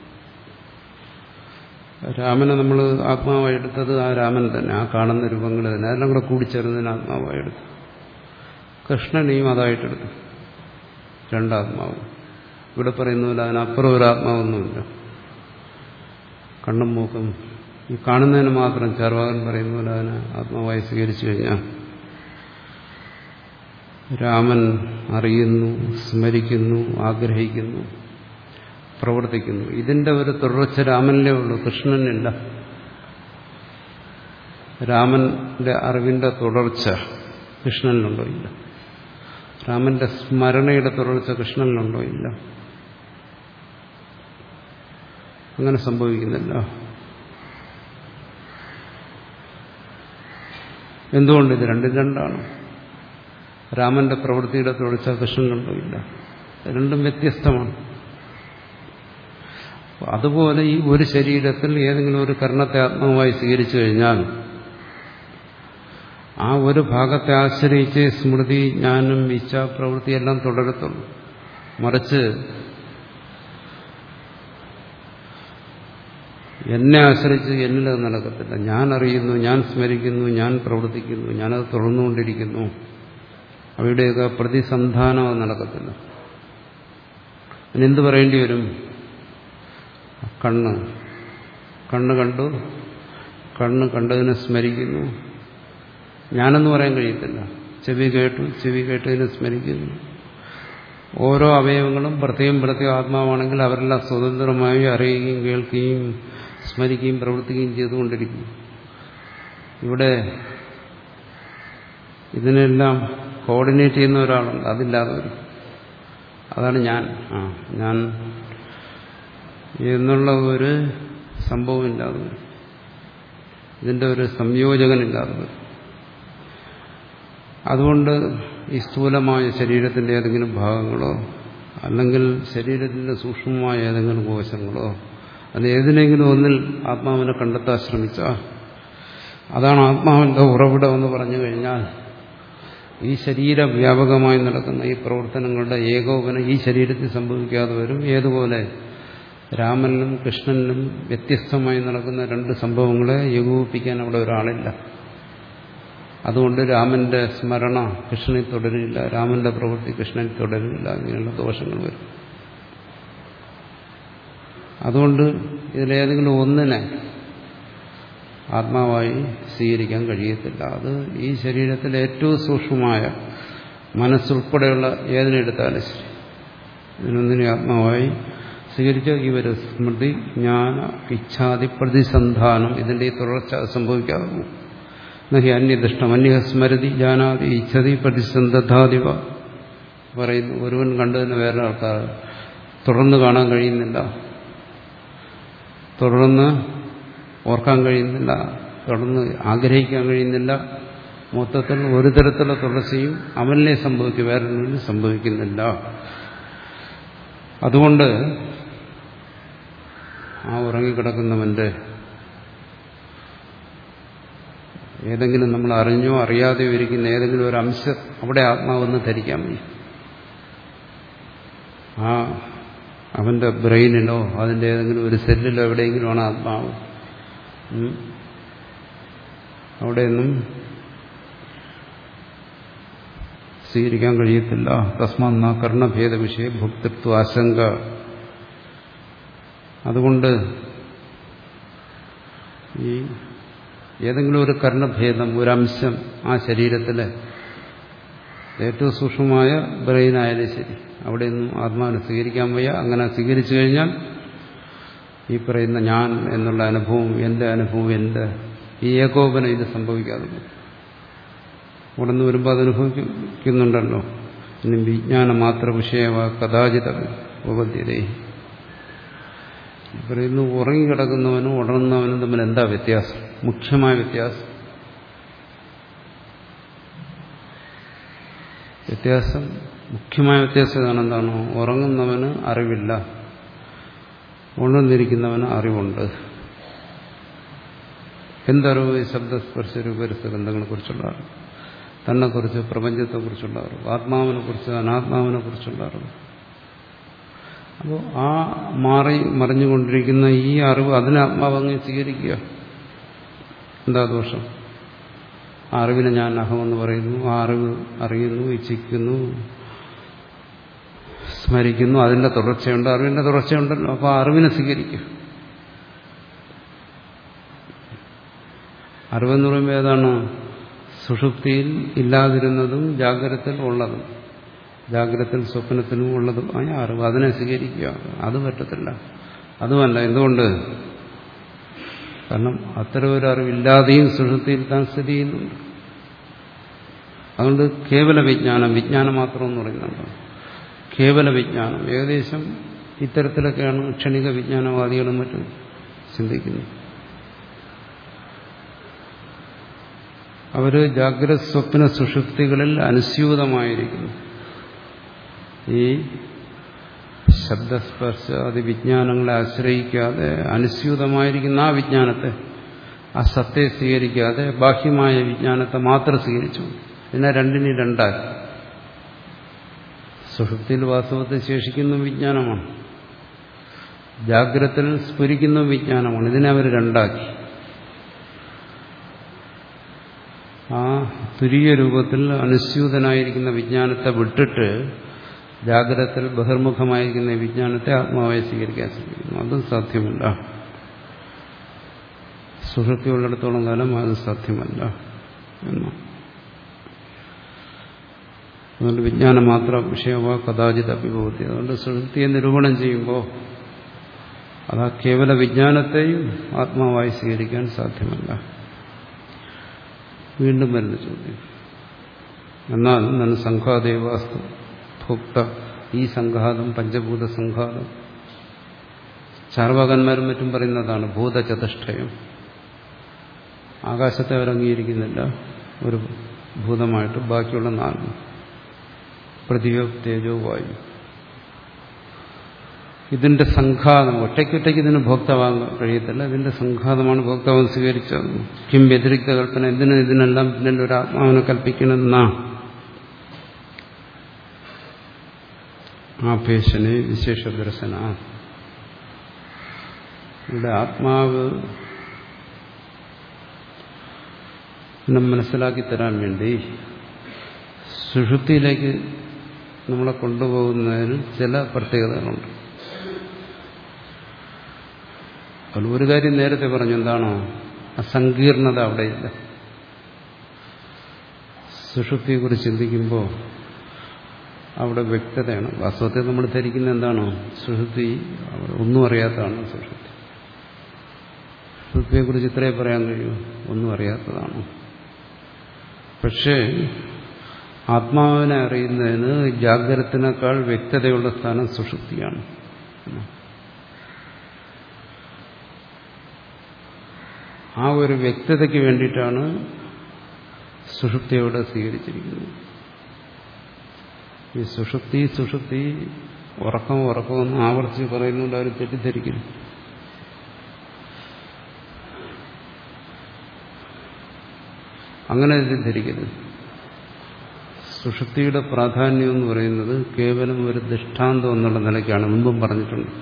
രാമനെ നമ്മൾ ആത്മാവായി എടുത്തത് ആ രാമൻ തന്നെ, ആ കാണുന്ന രൂപങ്ങൾ തന്നെ, അതെല്ലാം കൂടെ കൂടിച്ചേർന്നതിന് ആത്മാവായി എടുത്തു. കൃഷ്ണനെയും അതായിട്ടെടുത്തു, രണ്ടാത്മാവും. ഇവിടെ പറയുന്ന പോലെ അതിനപ്പുറം ഒരു ആത്മാവൊന്നുമില്ല. കണ്ണും മൂക്കും ഈ കാണുന്നതിന് മാത്രം ചാർവാകൻ പറയുന്ന പോലെ അതിനെ ആത്മാവായി സ്വീകരിച്ചു കഴിഞ്ഞാൽ രാമൻ അറിയുന്നു, സ്മരിക്കുന്നു, ആഗ്രഹിക്കുന്നു, പ്രവർത്തിക്കുന്നു. ഇതിന്റെ ഒരു തുടർച്ച രാമനിലേ ഉള്ളൂ, കൃഷ്ണനില്ല. രാമന്റെ അറിവിന്റെ തുടർച്ച കൃഷ്ണനിലുണ്ടോ? ഇല്ല. രാമന്റെ സ്മരണയുടെ തുടർച്ച കൃഷ്ണനിലുണ്ടോ? ഇല്ല. അങ്ങനെ സംഭവിക്കുന്നില്ല. എന്തുകൊണ്ട്? ഇത് രണ്ടും രണ്ടാണ്. രാമന്റെ പ്രവൃത്തിയുടെ തുടർച്ച കൃഷ്ണനിലുണ്ടോ? ഇല്ല. രണ്ടും വ്യത്യസ്തമാണ്. അതുപോലെ ഈ ഒരു ശരീരത്തിൽ ഏതെങ്കിലും ഒരു കർണത്തെ ആത്മാവായി സ്വീകരിച്ചു കഴിഞ്ഞാൽ ആ ഒരു ഭാഗത്തെ ആശ്രയിച്ച് സ്മൃതി, ജ്ഞാനം, ഇച്ഛ, പ്രവൃത്തിയെല്ലാം തുടരത്തുള്ളൂ. മറിച്ച് എന്നെ ആശ്രയിച്ച് എന്നിലത് നടക്കത്തില്ല. ഞാൻ അറിയുന്നു, ഞാൻ സ്മരിക്കുന്നു, ഞാൻ പ്രവർത്തിക്കുന്നു, ഞാനത് തുടർന്നുകൊണ്ടിരിക്കുന്നു. അവയുടെയൊക്കെ പ്രതിസന്ധാനം അത് നടക്കത്തില്ല. അതിനെന്ത് പറയേണ്ടി വരും? കണ്ണ് കണ്ണ് കണ്ടു, കണ്ണ് കണ്ടതിനെ സ്മരിക്കുന്നു. ഞാനെന്ന് പറയാൻ കഴിയത്തില്ല. ചെവി കേട്ടു, ചെവി കേട്ടതിനെ സ്മരിക്കുന്നു. ഓരോ അവയവങ്ങളും പ്രത്യേകം പ്രത്യേകം ആത്മാവാണെങ്കിൽ അവരെല്ലാം സ്വതന്ത്രമായി അറിയുകയും കേൾക്കുകയും സ്മരിക്കുകയും പ്രവർത്തിക്കുകയും ചെയ്തുകൊണ്ടിരിക്കുന്നു. ഇവിടെ ഇതിനെല്ലാം കോർഡിനേറ്റ് ചെയ്യുന്ന ഒരാളുണ്ട്, അതില്ലാതെ വരും. അതാണ് ഞാൻ. ആ ഞാൻ എന്നുള്ള ഒരു സംഭവം ഇല്ലാതെ വരും. ഇതിന്റെ ഒരു സംയോജകനില്ലാതെ വരും. അതുകൊണ്ട് ഈ സ്ഥൂലമായ ശരീരത്തിന്റെ ഏതെങ്കിലും ഭാഗങ്ങളോ അല്ലെങ്കിൽ ശരീരത്തിന്റെ സൂക്ഷ്മമായ ഏതെങ്കിലും കോശങ്ങളോ അത് ഏതിനെങ്കിലും ഒന്നിൽ ആത്മാവിനെ കണ്ടെത്താൻ ശ്രമിച്ചാൽ അതാണ് ആത്മാവിന്റെ ഉറവിടം എന്ന് പറഞ്ഞു കഴിഞ്ഞാൽ ഈ ശരീരവ്യാപകമായി നടക്കുന്ന ഈ പ്രവർത്തനങ്ങളുടെ ഏകോപനം ഈ ശരീരത്തിൽ സംഭവിക്കാതെ വരും. ഏതുപോലെ രാമനിലും കൃഷ്ണനിലും വ്യത്യസ്തമായി നടക്കുന്ന രണ്ട് സംഭവങ്ങളെ ഏകോപിപ്പിക്കാൻ അവിടെ ഒരാളില്ല. അതുകൊണ്ട് രാമന്റെ സ്മരണ കൃഷ്ണനിൽ തുടരില്ല, രാമന്റെ പ്രവൃത്തി കൃഷ്ണനിൽ തുടരില്ല, ഇങ്ങനെയുള്ള ദോഷങ്ങൾ വരും. അതുകൊണ്ട് ഇതിലേതെങ്കിലും ഒന്നിനെ ആത്മാവായി സ്വീകരിക്കാൻ കഴിയത്തില്ല. അത് ഈ ശരീരത്തിലെ ഏറ്റവും സൂക്ഷ്മമായ മനസ്സുൾപ്പെടെയുള്ള ഏതിനെടുത്താലും ശരി ഇതിനൊന്നിനെ ആത്മാവായി സ്വീകരിച്ച ഇവർ സ്മൃതി ജ്ഞാന ഇച്ഛാദി പ്രതിസന്ധാനം ഇതിന്റെ ഈ തുടർച്ച സംഭവിക്കാറുണ്ട്. നഹി അന്യദൃഷ്ടം അന്യ സ്മരതി ജാനാതി ഇച്ഛതി പ്രതിസന്ധാദിവ പറയുന്നു. ഒരുവൻ കണ്ടതിന് വേറെ ആൾക്കാർ തുടർന്ന് കാണാൻ കഴിയുന്നില്ല, തുടർന്ന് ഓർക്കാൻ കഴിയുന്നില്ല, തുടർന്ന് ആഗ്രഹിക്കാൻ കഴിയുന്നില്ല. മൊത്തത്തിൽ ഒരു തരത്തിലുള്ള തുടർച്ചയും അവനിലെ സംഭവിക്കും, വേറൊന്നിനും സംഭവിക്കുന്നില്ല. അതുകൊണ്ട് ആ ഉറങ്ങിക്കിടക്കുന്നവന്റെ ഏതെങ്കിലും നമ്മൾ അറിഞ്ഞോ അറിയാതെയോ ഇരിക്കുന്ന ഏതെങ്കിലും ഒരു അംശം അവിടെ ആത്മാവെന്ന് ധരിക്കാൻ വയ്യ. ആ അവന്റെ ബ്രെയിനിലോ അതിന്റെ ഏതെങ്കിലും ഒരു സെല്ലിലോ എവിടെയെങ്കിലുമാണ് ആത്മാവ്. അവിടെയൊന്നും സ്വീകരിക്കാൻ കഴിയത്തില്ല. തസ്മാ കർണഭേദ വിഷയ ഭോക്തൃത്വ ആശങ്ക. അതുകൊണ്ട് ഈ ഏതെങ്കിലും ഒരു കർണഭേദം ഒരംശം ആ ശരീരത്തിലെ ഏറ്റവും സൂക്ഷ്മമായ ബ്രെയിനായാലും ശരി അവിടെയൊന്നും ആത്മാവിനെ സ്വീകരിക്കാൻ വയ്യ. അങ്ങനെ സ്വീകരിച്ചു കഴിഞ്ഞാൽ ഈ പറയുന്ന ഞാൻ എന്നുള്ള അനുഭവം, എന്റെ അനുഭവം, എന്റെ ഈ ഏകോപനം ഇത് സംഭവിക്കാതെ അവിടെ നിന്ന് വരുമ്പോൾ അതനുഭവിക്കുന്നുണ്ടല്ലോ. ഇനി വിജ്ഞാനം മാത്ര വിഷയവ കഥാചിത ഉപദ്ധ്യതേ പറയുന്നു. ഉറങ്ങിക്കിടക്കുന്നവനും ഉണർന്നവനും തമ്മിൽ എന്താ വ്യത്യാസം? മുഖ്യമായ വ്യത്യാസം വ്യത്യാസം മുഖ്യമായ വ്യത്യാസം എന്താണോ? ഉറങ്ങുന്നവന് അറിവില്ല, ഉണർന്നിരിക്കുന്നവന് അറിവുണ്ട്. എന്തറിവ്? ശബ്ദസ്പർശ രൂപരസഗന്ധങ്ങളെ കുറിച്ചുള്ള അറിവ്, തന്നെക്കുറിച്ച് പ്രപഞ്ചത്തെക്കുറിച്ചുള്ള അറിവ്, ആത്മാവിനെ കുറിച്ച് അനാത്മാവിനെ കുറിച്ചുള്ള അറിവ്. അപ്പോൾ ആ മാറി മറിഞ്ഞുകൊണ്ടിരിക്കുന്ന ഈ അറിവ് അതിനെ ആത്മാവങ്ങ് സ്വീകരിക്കുക. എന്താ ദോഷം? ആ അറിവിനെ ഞാൻ അഹമെന്ന് പറയുന്നു, ആ അറിവ് അറിയുന്നു, ഇച്ഛിക്കുന്നു, സ്മരിക്കുന്നു, അതിന്റെ തുടർച്ചയുണ്ട്, അറിവിന്റെ തുടർച്ചയുണ്ടല്ലോ. അപ്പോൾ ആ അറിവിനെ സ്വീകരിക്കുക. അറിവെന്ന് പറയുമ്പോൾ ഏതാണ്? സുഷുപ്തിയിൽ ഇല്ലാതിരുന്നതും ജാഗ്രതത്തിൽ ഉള്ളതും, ജാഗ്രതത്തിൽ സ്വപ്നത്തിലും ഉള്ളതും ആയ അറിവ്, അതിനെ സ്വീകരിക്കുക. അത് പറ്റത്തില്ല. അതുമല്ല. എന്തുകൊണ്ട്? കാരണം അത്തരം ഒരു അറിവില്ലാതെയും സുഷുപ്തിയിൽ താൻ സ്ഥിതി ചെയ്യുന്നുണ്ട്. അതുകൊണ്ട് കേവല വിജ്ഞാനം, വിജ്ഞാനം മാത്രം എന്ന് പറയുന്നുണ്ട്. കേവല വിജ്ഞാനം ഏകദേശം ഇത്തരത്തിലൊക്കെയാണ് ക്ഷണിക വിജ്ഞാനവാദികളും മറ്റും ചിന്തിക്കുന്നത്. അവര് ജാഗ്രത സ്വപ്ന സുഷുപ്തികളിൽ അനുസ്യൂതമായിരിക്കുന്നു. ഈ ശബ്ദസ്പർശാദി വിജ്ഞാനങ്ങളെ ആശ്രയിക്കാതെ അനുസ്യൂതമായിരിക്കുന്ന ആ വിജ്ഞാനത്തെ, ആ സത്തെ സ്വീകരിക്കാതെ ബാഹ്യമായ വിജ്ഞാനത്തെ മാത്രം സ്വീകരിച്ചു. ഇതിനെ രണ്ടിനും രണ്ടാക്കി. സുഷുപ്തിയിൽ വാസ്തവത്തിൽ ശേഷിക്കുന്ന വിജ്ഞാനമാണ്, ജാഗ്രതത്തിൽ സ്ഫുരിക്കുന്ന വിജ്ഞാനമാണ്. ഇതിനെ അവർ രണ്ടാക്കി. ആ തുരീയ രൂപത്തിൽ അനുസ്യൂതനായിരിക്കുന്ന വിജ്ഞാനത്തെ വിട്ടിട്ട് ജാഗ്രതത്തിൽ ബഹിർമുഖമായിരിക്കുന്ന വിജ്ഞാനത്തെ ആത്മാവായി സ്വീകരിക്കാൻ ശ്രമിക്കുന്നു. അതും സാധ്യമല്ല. സുഷുപ്തി ഉള്ളിടത്തോളം കാലം അത് സാധ്യമല്ല എന്ന്. അതുകൊണ്ട് വിജ്ഞാനം മാത്രം വിഷയമാ കഥാചിത അഭിഭവത്തി. അതുകൊണ്ട് സുഷുപ്തിയെ നിരൂപണം ചെയ്യുമ്പോൾ അത് ആ കേവല വിജ്ഞാനത്തെയും ആത്മാവായി സ്വീകരിക്കാൻ സാധ്യമല്ല. വീണ്ടും വരുന്ന ചോദ്യം, എന്നാൽ നൻ സംഘാദേവാസ്തു ഭോക്ത, ഈ സംഘാതം പഞ്ചഭൂത സംഘാതം ചാർവാകന്മാരും മറ്റും പറയുന്നതാണ്. ഭൂതചതുഷ്ടയം, ആകാശത്തെ അവർ അംഗീകരിക്കുന്നില്ല. ഒരു ഭൂതമായിട്ട് ബാക്കിയുള്ള നാല് പൃഥ്വി തേജോ വായു. ഇതിന്റെ സംഘാതം, ഒറ്റയ്ക്കൊറ്റയ്ക്ക് ഇതിന് ഭോക്താവാകാൻ കഴിയത്തില്ല. ഇതിന്റെ സംഘാതമാണ് ഭോക്താവ് സ്വീകരിച്ചത്. കിം വ്യതിരിക്ത കൽപ്പന, എന്തിനും ഇതിനെല്ലാം പിന്നിൽ ഒരു ആത്മാവിനെ കൽപ്പിക്കണമെന്ന ആപേക്ഷനെ വിശേഷ ദർശന. ഇവിടെ ആത്മാവ് മനസ്സിലാക്കി തരാൻ വേണ്ടി സുഷുപ്തിയിലേക്ക് നമ്മളെ കൊണ്ടുപോകുന്നതിന് ചില പ്രത്യേകതകളുണ്ട്. അതിൽ ഒരു കാര്യം നേരത്തെ പറഞ്ഞു, എന്താണോ അസങ്കീർണത അവിടെയില്ല. സുഷുപ്തിയെക്കുറിച്ച് ചിന്തിക്കുമ്പോൾ അവിടെ വ്യക്തതയാണ്. വാസ്തവത്തിൽ നമ്മൾ ധരിക്കുന്ന എന്താണോ സുഷുപ്തി ഒന്നും അറിയാത്തതാണ്. സുഷുപ്തി സുഷുപ്തിയെക്കുറിച്ച് ഇത്രേ പറയാൻ കഴിയൂ, ഒന്നും അറിയാത്തതാണ്. പക്ഷേ ആത്മാവിനെ അറിയുന്നതിന് ജാഗ്രതത്തിനേക്കാൾ വ്യക്തതയുള്ള സ്ഥാനം സുഷുപ്തിയാണ്. ആ ഒരു വ്യക്തതയ്ക്ക് വേണ്ടിയിട്ടാണ് സുഷുപ്തിയോടെ സ്വീകരിച്ചിരിക്കുന്നത്. ഈ സുഷുപ്തി സുഷുപ്തി ഉറക്കം ഉറക്കമെന്ന് ആവർത്തിച്ച് പറയുന്നുണ്ട്, അവർ തെറ്റിദ്ധരിക്കുന്നു. അങ്ങനെ തെറ്റിദ്ധരിക്കരുത്. സുഷുപ്തിയുടെ പ്രാധാന്യം എന്ന് പറയുന്നത് കേവലം ഒരു ദൃഷ്ടാന്തം എന്നുള്ള നിലയ്ക്കാണ്. മുമ്പും പറഞ്ഞിട്ടുണ്ട്.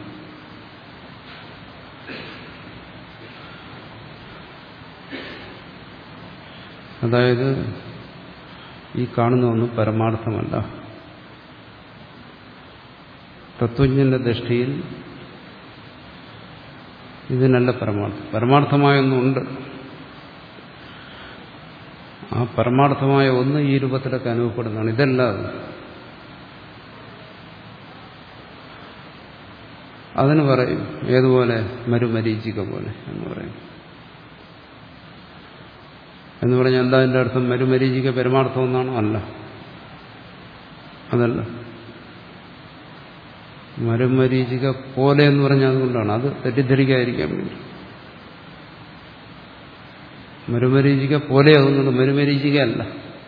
അതായത് ഈ കാണുന്ന ഒന്നും പരമാർത്ഥമല്ല. തത്വജ്ഞന്റെ ദൃഷ്ടിയിൽ ഇതിനല്ല പരമാർത്ഥം. പരമാർത്ഥമായൊന്നുണ്ട്. ആ പരമാർത്ഥമായ ഒന്ന് ഈ രൂപത്തിലൊക്കെ അനുഭവപ്പെടുന്നതാണ്. ഇതല്ലാതെ അതിന് പറയും ഏതുപോലെ മരുമരീചിക പോലെ എന്ന് പറയും. എന്ന് പറഞ്ഞാൽ എന്താ അതിൻ്റെ അർത്ഥം? മരുമരീചിക പരമാർത്ഥം എന്നാണോ? അല്ല, അതല്ല. മരുമരീചിക പോലെ എന്ന് പറഞ്ഞാൽ അതുകൊണ്ടാണ്, അത് തെറ്റിദ്ധരിക്കാതിരിക്കാൻ വേണ്ടി. മരുമരീചിക പോലെ ആകുന്നുണ്ട്, മരുമരീചിക അല്ല.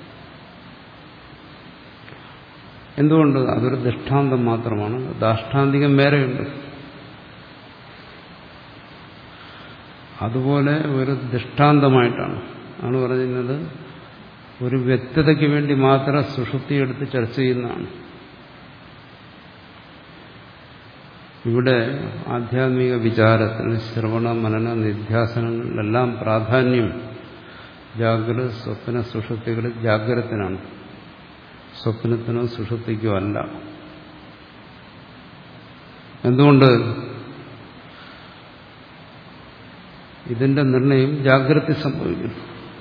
എന്തുകൊണ്ട്? അതൊരു ദൃഷ്ടാന്തം മാത്രമാണ്. ദാഷ്ടാന്തികം വേറെയുണ്ട്. അതുപോലെ ഒരു ദൃഷ്ടാന്തമായിട്ടാണ് ആണ് പറയുന്നത്. ഒരു വ്യക്തതയ്ക്ക് വേണ്ടി മാത്രം സുഷുപ്തി എടുത്ത് ചർച്ച ചെയ്യുന്നതാണ്. ഇവിടെ ആധ്യാത്മിക വിചാരത്തിൽ ശ്രവണ മനന നിധ്യാസനങ്ങളിലെല്ലാം പ്രാധാന്യം ജാഗ്രത സ്വപ്ന സുഷുപ്തികളിൽ ജാഗ്രതത്തിനാണ്, സ്വപ്നത്തിനോ സുഷുപ്തിക്കോ അല്ല. എന്തുകൊണ്ട്? ഇതിന്റെ നിർണയം ജാഗ്രത സംഭവിക്കുന്നു.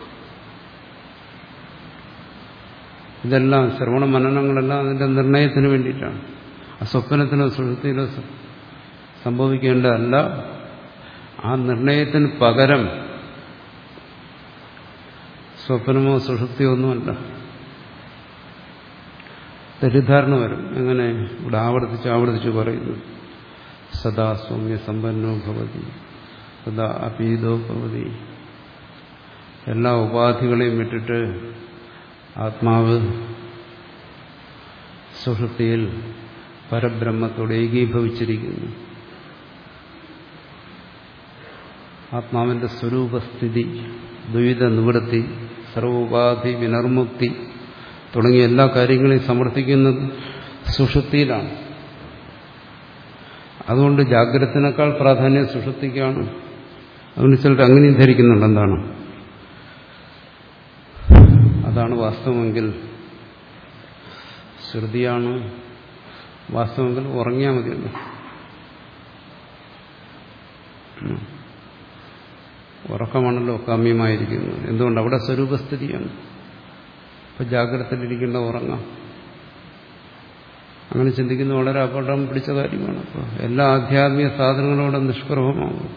ഇതെല്ലാം ശ്രവണ മനനങ്ങളെല്ലാം അതിന്റെ നിർണയത്തിന് വേണ്ടിയിട്ടാണ്. ആ സ്വപ്നത്തിനോ സുഷുപ്തിയിലോ സംഭവിക്കേണ്ടതല്ല. ആ നിർണയത്തിന് പകരം സ്വപ്നമോ സുഷുപ്തിയോ ഒന്നുമല്ല. തെറ്റിദ്ധാരണ വരും. എങ്ങനെ? ഇവിടെ ആവർത്തിച്ച് ആവർത്തിച്ച് പറയുന്നു. സദാ സൗമ്യ സമ്പന്നോ ഭവതി, സദാ അപീതോ ഭവതി. എല്ലാ ഉപാധികളെയും വിട്ടിട്ട് ആത്മാവ് സുഷുപ്തിയിൽ പരബ്രഹ്മത്തോട് ഏകീഭവിച്ചിരിക്കുന്നു. ആത്മാവിന്റെ സ്വരൂപസ്ഥിതി, ദ്വൈത നിവൃത്തി, സർവോപാധി വിനർമുക്തി തുടങ്ങിയ എല്ലാ കാര്യങ്ങളെയും സമർത്ഥിക്കുന്നത് സുഷുപ്തിയിലാണ്. അതുകൊണ്ട് ജാഗ്രതത്തിനേക്കാൾ പ്രാധാന്യം സുഷുപ്തിക്കാണ്. അതുകൊണ്ട് ചിലർ അങ്ങനെയും ധരിക്കുന്നുണ്ട്. എന്താണ്? അതാണ് വാസ്തവമെങ്കിൽ, ശ്രുതിയാണ് വാസ്തവമെങ്കിൽ ഉറങ്ങിയാൽ മതിയല്ലോ. ഉറക്കമാണല്ലോ കാമ്യമായിരിക്കുന്നത്. എന്തുകൊണ്ട്? അവിടെ സ്വരൂപസ്ഥിതിയാണ്. ഇപ്പൊ ജാഗ്രതയിലിരിക്കേണ്ട ഉറങ്ങാം. അങ്ങനെ ചിന്തിക്കുന്നത് വളരെ അപകടം പിടിച്ച കാര്യമാണ്. അപ്പോൾ എല്ലാ ആധ്യാത്മിക സാധനങ്ങളോടെ നിഷ്പ്രഭമാകും.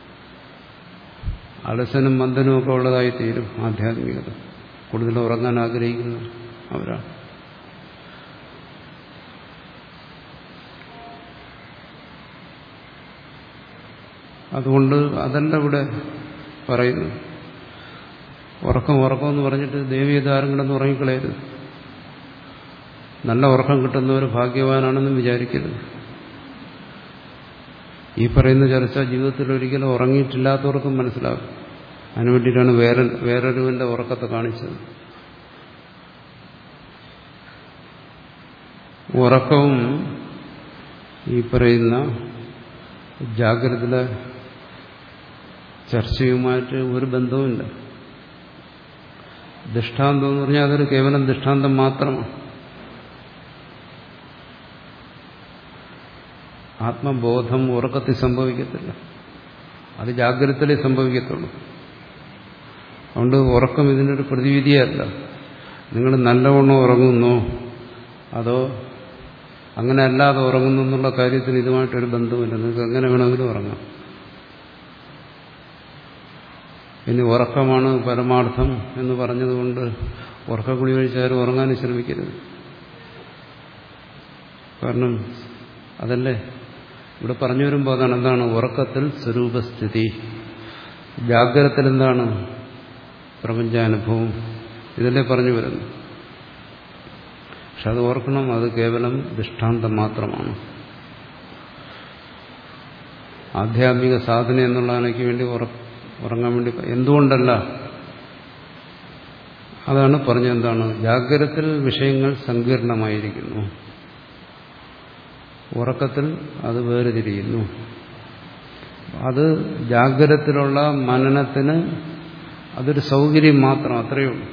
അലസനും മന്ദനും ഒക്കെ ഉള്ളതായി തീരും ആധ്യാത്മികത. കൂടുതൽ ഉറങ്ങാൻ ആഗ്രഹിക്കുന്ന അവരാണ്. അതുകൊണ്ട് അതല്ല ഇവിടെ പറയുന്നു. ഉറക്കം ഉറക്കം എന്ന് പറഞ്ഞിട്ട് ദേവി ഇതാരും കിടന്ന് ഉറങ്ങിക്കളയരുത്. നല്ല ഉറക്കം കിട്ടുന്നവർ ഭാഗ്യവാനാണെന്നും വിചാരിക്കരുത്. ഈ പറയുന്ന ചർച്ച ജീവിതത്തിൽ ഒരിക്കലും ഉറങ്ങിയിട്ടില്ലാത്തവർക്കും മനസ്സിലാകും. അതിനുവേണ്ടിയിട്ടാണ് വേറെ വേറൊരുവന്റെ ഉറക്കത്തെ കാണിച്ചത്. ഉറക്കവും ഈ പറയുന്ന ജാഗ്രതയിലെ ചർച്ചയുമായിട്ട് ഒരു ബന്ധവുമില്ല. ദൃഷ്ടാന്തം എന്ന് പറഞ്ഞാൽ അതൊരു കേവലം ദൃഷ്ടാന്തം മാത്രമാണ്. ആത്മബോധം ഉറക്കത്തിൽ സംഭവിക്കത്തില്ല, അത് ജാഗ്രതയിലേ സംഭവിക്കത്തുള്ളൂ. അതുകൊണ്ട് ഉറക്കം ഇതിനൊരു പ്രതിവിധിയല്ല. നിങ്ങൾ നല്ലവണ്ണം ഉറങ്ങുന്നോ അതോ അങ്ങനെ അല്ലാതെ ഉറങ്ങുന്നു എന്നുള്ള കാര്യത്തിന് ഇതുമായിട്ടൊരു ബന്ധവുമില്ല. നിങ്ങൾക്ക് എങ്ങനെ വേണമെങ്കിലും ഉറങ്ങാം. ഇനി ഉറക്കമാണ് പരമാർത്ഥം എന്ന് പറഞ്ഞതുകൊണ്ട് ഉറക്കക്കുളി കഴിച്ചാലും ഉറങ്ങാനും ശ്രമിക്കരുത്. കാരണം അതല്ലേ ഇവിടെ പറഞ്ഞു വരുമ്പോൾ അതാണ്. എന്താണ് ഉറക്കത്തിൽ സ്വരൂപസ്ഥിതി, ജാഗ്രതത്തിൽ എന്താണ് പ്രപഞ്ചാനുഭവം, ഇതല്ലേ പറഞ്ഞു വരുന്നു. പക്ഷെ അത് ഓർക്കണം, അത് കേവലം ദൃഷ്ടാന്തം മാത്രമാണ്. ആധ്യാത്മിക സാധന എന്നുള്ളതിനേക്ക് വേണ്ടി ഉറങ്ങാൻ വേണ്ടി എന്തുകൊണ്ടല്ല, അതാണ് പറഞ്ഞെന്താണ്, ജാഗ്രതത്തിൽ വിഷയങ്ങൾ സങ്കീർണമായിരിക്കുന്നു, ഉറക്കത്തിൽ അത് വേർതിരിയുന്നു. അത് ജാഗ്രതത്തിലുള്ള മനനത്തിന് അതൊരു സൗകര്യം മാത്രം, അത്രയേ ഉള്ളൂ.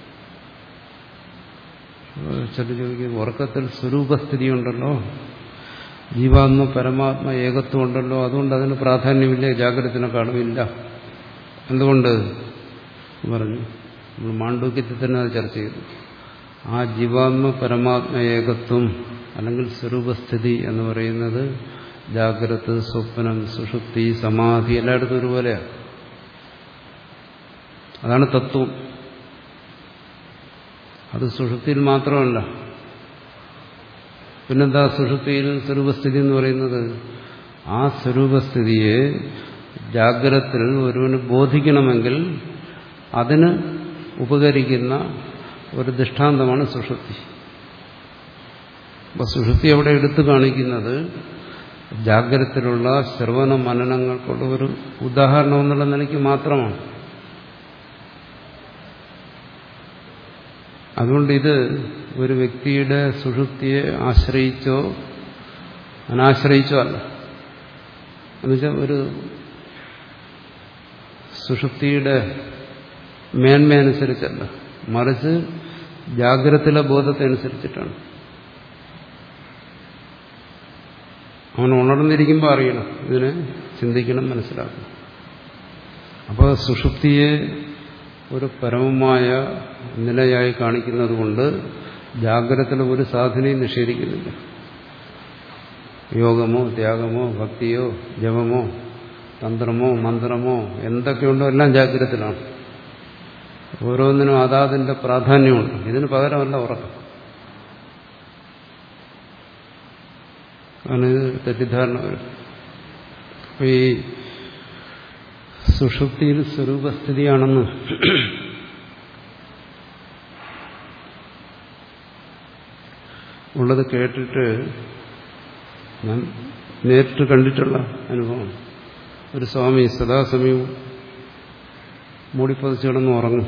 ചില ചോദിക്കും, ഉറക്കത്തിൽ സ്വരൂപസ്ഥിതി ഉണ്ടല്ലോ, ജീവാത്മ പരമാത്മ ഏകത്വം ഉണ്ടല്ലോ, അതുകൊണ്ട് അതിന് പ്രാധാന്യമില്ല, ജാഗ്രതത്തിനെക്കാളും ഇല്ല. എന്തുകൊണ്ട് പറഞ്ഞു? നമ്മൾ മാണ്ഡൂക്യത്തിൽ തന്നെ അത് ചർച്ച ചെയ്തു. ആ ജീവാത്മ പരമാത്മ ഏകത്വം അല്ലെങ്കിൽ സ്വരൂപസ്ഥിതി എന്ന് പറയുന്നത് ജാഗ്രത, സ്വപ്നം, സുഷുപ്തി, സമാധി എല്ലായിടത്തും ഒരുപോലെയാണ്. അതാണ് തത്വം. അത് സുഷുപ്തിയിൽ മാത്രമല്ല. പിന്നെന്താ സുഷുപ്തിയിൽ സ്വരൂപസ്ഥിതി എന്ന് പറയുന്നത്? ആ സ്വരൂപസ്ഥിതിയെ ജാഗ്രതത്തിൽ ഒരുവന് ബോധിക്കണമെങ്കിൽ അതിന് ഉപകരിക്കുന്ന ഒരു ദൃഷ്ടാന്തമാണ് സുഷുപ്തി. അപ്പൊ സുഷുപ്തി അവിടെ എടുത്തു കാണിക്കുന്നത് ജാഗ്രതത്തിലുള്ള ശ്രവണ മനനങ്ങൾക്കുള്ള ഒരു ഉദാഹരണം എന്നുള്ള നിലയ്ക്ക് മാത്രമാണ്. അതുകൊണ്ട് ഇത് ഒരു വ്യക്തിയുടെ സുഷുപ്തിയെ ആശ്രയിച്ചോ അനാശ്രയിച്ചോ അല്ല. എന്നുവെച്ചാൽ ഒരു സുഷുപ്തിയുടെ മേന്മയനുസരിച്ചല്ല, മറിച്ച് ജാഗ്രതയിലെ ബോധത്തെ അനുസരിച്ചിട്ടാണ്. അവൻ ഉണർന്നിരിക്കുമ്പോൾ അറിയണം, ഇതിനെ ചിന്തിക്കണം, മനസ്സിലാക്കണം. അപ്പോൾ സുഷുപ്തിയെ ഒരു പരമമായ നിലയായി കാണിക്കുന്നത് കൊണ്ട് ജാഗ്രതയിലെ ഒരു സാധനയും നിഷേധിക്കുന്നില്ല. യോഗമോ ത്യാഗമോ ഭക്തിയോ ജപമോ തന്ത്രമോ മന്ത്രമോ എന്തൊക്കെയുണ്ടോ എല്ലാം ജാഗ്രതത്തിലാണ്. ഓരോന്നിനും അതാതിന്റെ പ്രാധാന്യമുണ്ട്. ഇതിന് പകരമല്ല ഉറക്കം. ആണ് തെറ്റിദ്ധാരണ വരും. അപ്പൊ ഈ സുഷുപ്തിയിൽ സ്വരൂപസ്ഥിതിയാണെന്ന് ഉള്ളത് കേട്ടിട്ട് ഞാൻ നേരിട്ട് കണ്ടിട്ടുള്ള അനുഭവം. ഒരു സ്വാമി സദാസമയവും മൂടിപ്പതിച്ച് കിടന്ന് ഉറങ്ങും.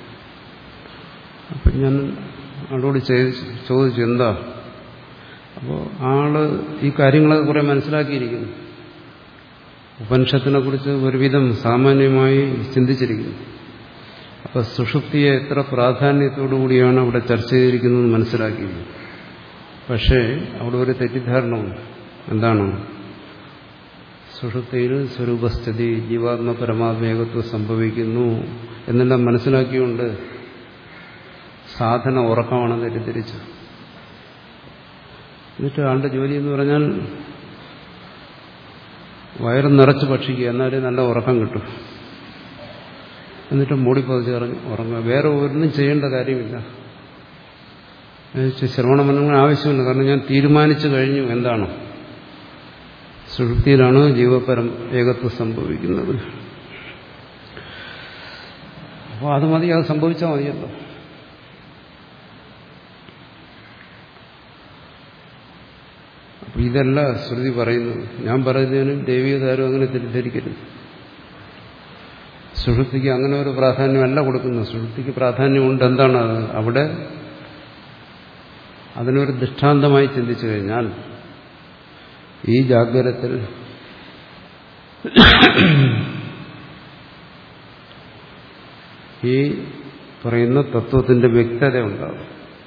അപ്പം ഞാൻ ആളോട് ചോദിച്ചു എന്താ. അപ്പോൾ ആള് ഈ കാര്യങ്ങളൊക്കെ കുറെ മനസ്സിലാക്കിയിരിക്കുന്നു. ഉപനിഷത്തിനെ കുറിച്ച് ഒരുവിധം സാമാന്യമായി ചിന്തിച്ചിരിക്കുന്നു. അപ്പോൾ സുഷുപ്തിയെ എത്ര പ്രാധാന്യത്തോടുകൂടിയാണ് അവിടെ ചർച്ച ചെയ്തിരിക്കുന്നത് മനസ്സിലാക്കിയത്. പക്ഷേ അവിടെ ഒരു തെറ്റിദ്ധാരണമുണ്ട്. എന്താണ്? സുഷുപ്തിയിൽ സ്വരൂപസ്ഥിതി, ജീവാത്മ പരമാത്മേകത്വം സംഭവിക്കുന്നു എന്നെല്ലാം മനസ്സിലാക്കിയുകൊണ്ട് സാധന ഉറക്കമാണെന്ന് തെറ്റിദ്ധരിച്ചു. എന്നിട്ട് ആളുടെ ജോലി എന്ന് പറഞ്ഞാൽ വയറ് നിറച്ച് ഭക്ഷിക്കുക, എന്നാലേ നല്ല ഉറക്കം കിട്ടും. എന്നിട്ട് മൂടിപ്പതിച്ച് ഉറങ്ങുക. വേറെ ഒന്നും ചെയ്യേണ്ട കാര്യമില്ല. ശ്രവണമനങ്ങൾ ആവശ്യമില്ല. കാരണം ഞാൻ തീരുമാനിച്ചു കഴിഞ്ഞു എന്താണ്, സുഷുപ്തിയിലാണ് ജീവപരം ഏകത്വം സംഭവിക്കുന്നത്. അപ്പോൾ അത് മതി, അത് സംഭവിച്ചാൽ മതിയല്ലോ. അപ്പോൾ ഇതല്ല ശ്രുതി പറയുന്നത്. ഞാൻ പറയുന്നതിനും ദൈവീകതാരും അങ്ങനെ തെറ്റിദ്ധരിക്കരുത്. സുഷുപ്തിക്ക് അങ്ങനെ ഒരു പ്രാധാന്യമല്ല കൊടുക്കുന്നത്. സുഷുപ്തിക്ക് പ്രാധാന്യമുണ്ട്. എന്താണ് അത്? അവിടെ അതിനൊരു ദൃഷ്ടാന്തമായി ചിന്തിച്ചു കഴിഞ്ഞാൽ ഈ ജാഗ്രതത്തിൽ ഈ പറയുന്ന തത്വത്തിന്റെ വ്യക്തത ഉണ്ടാകും.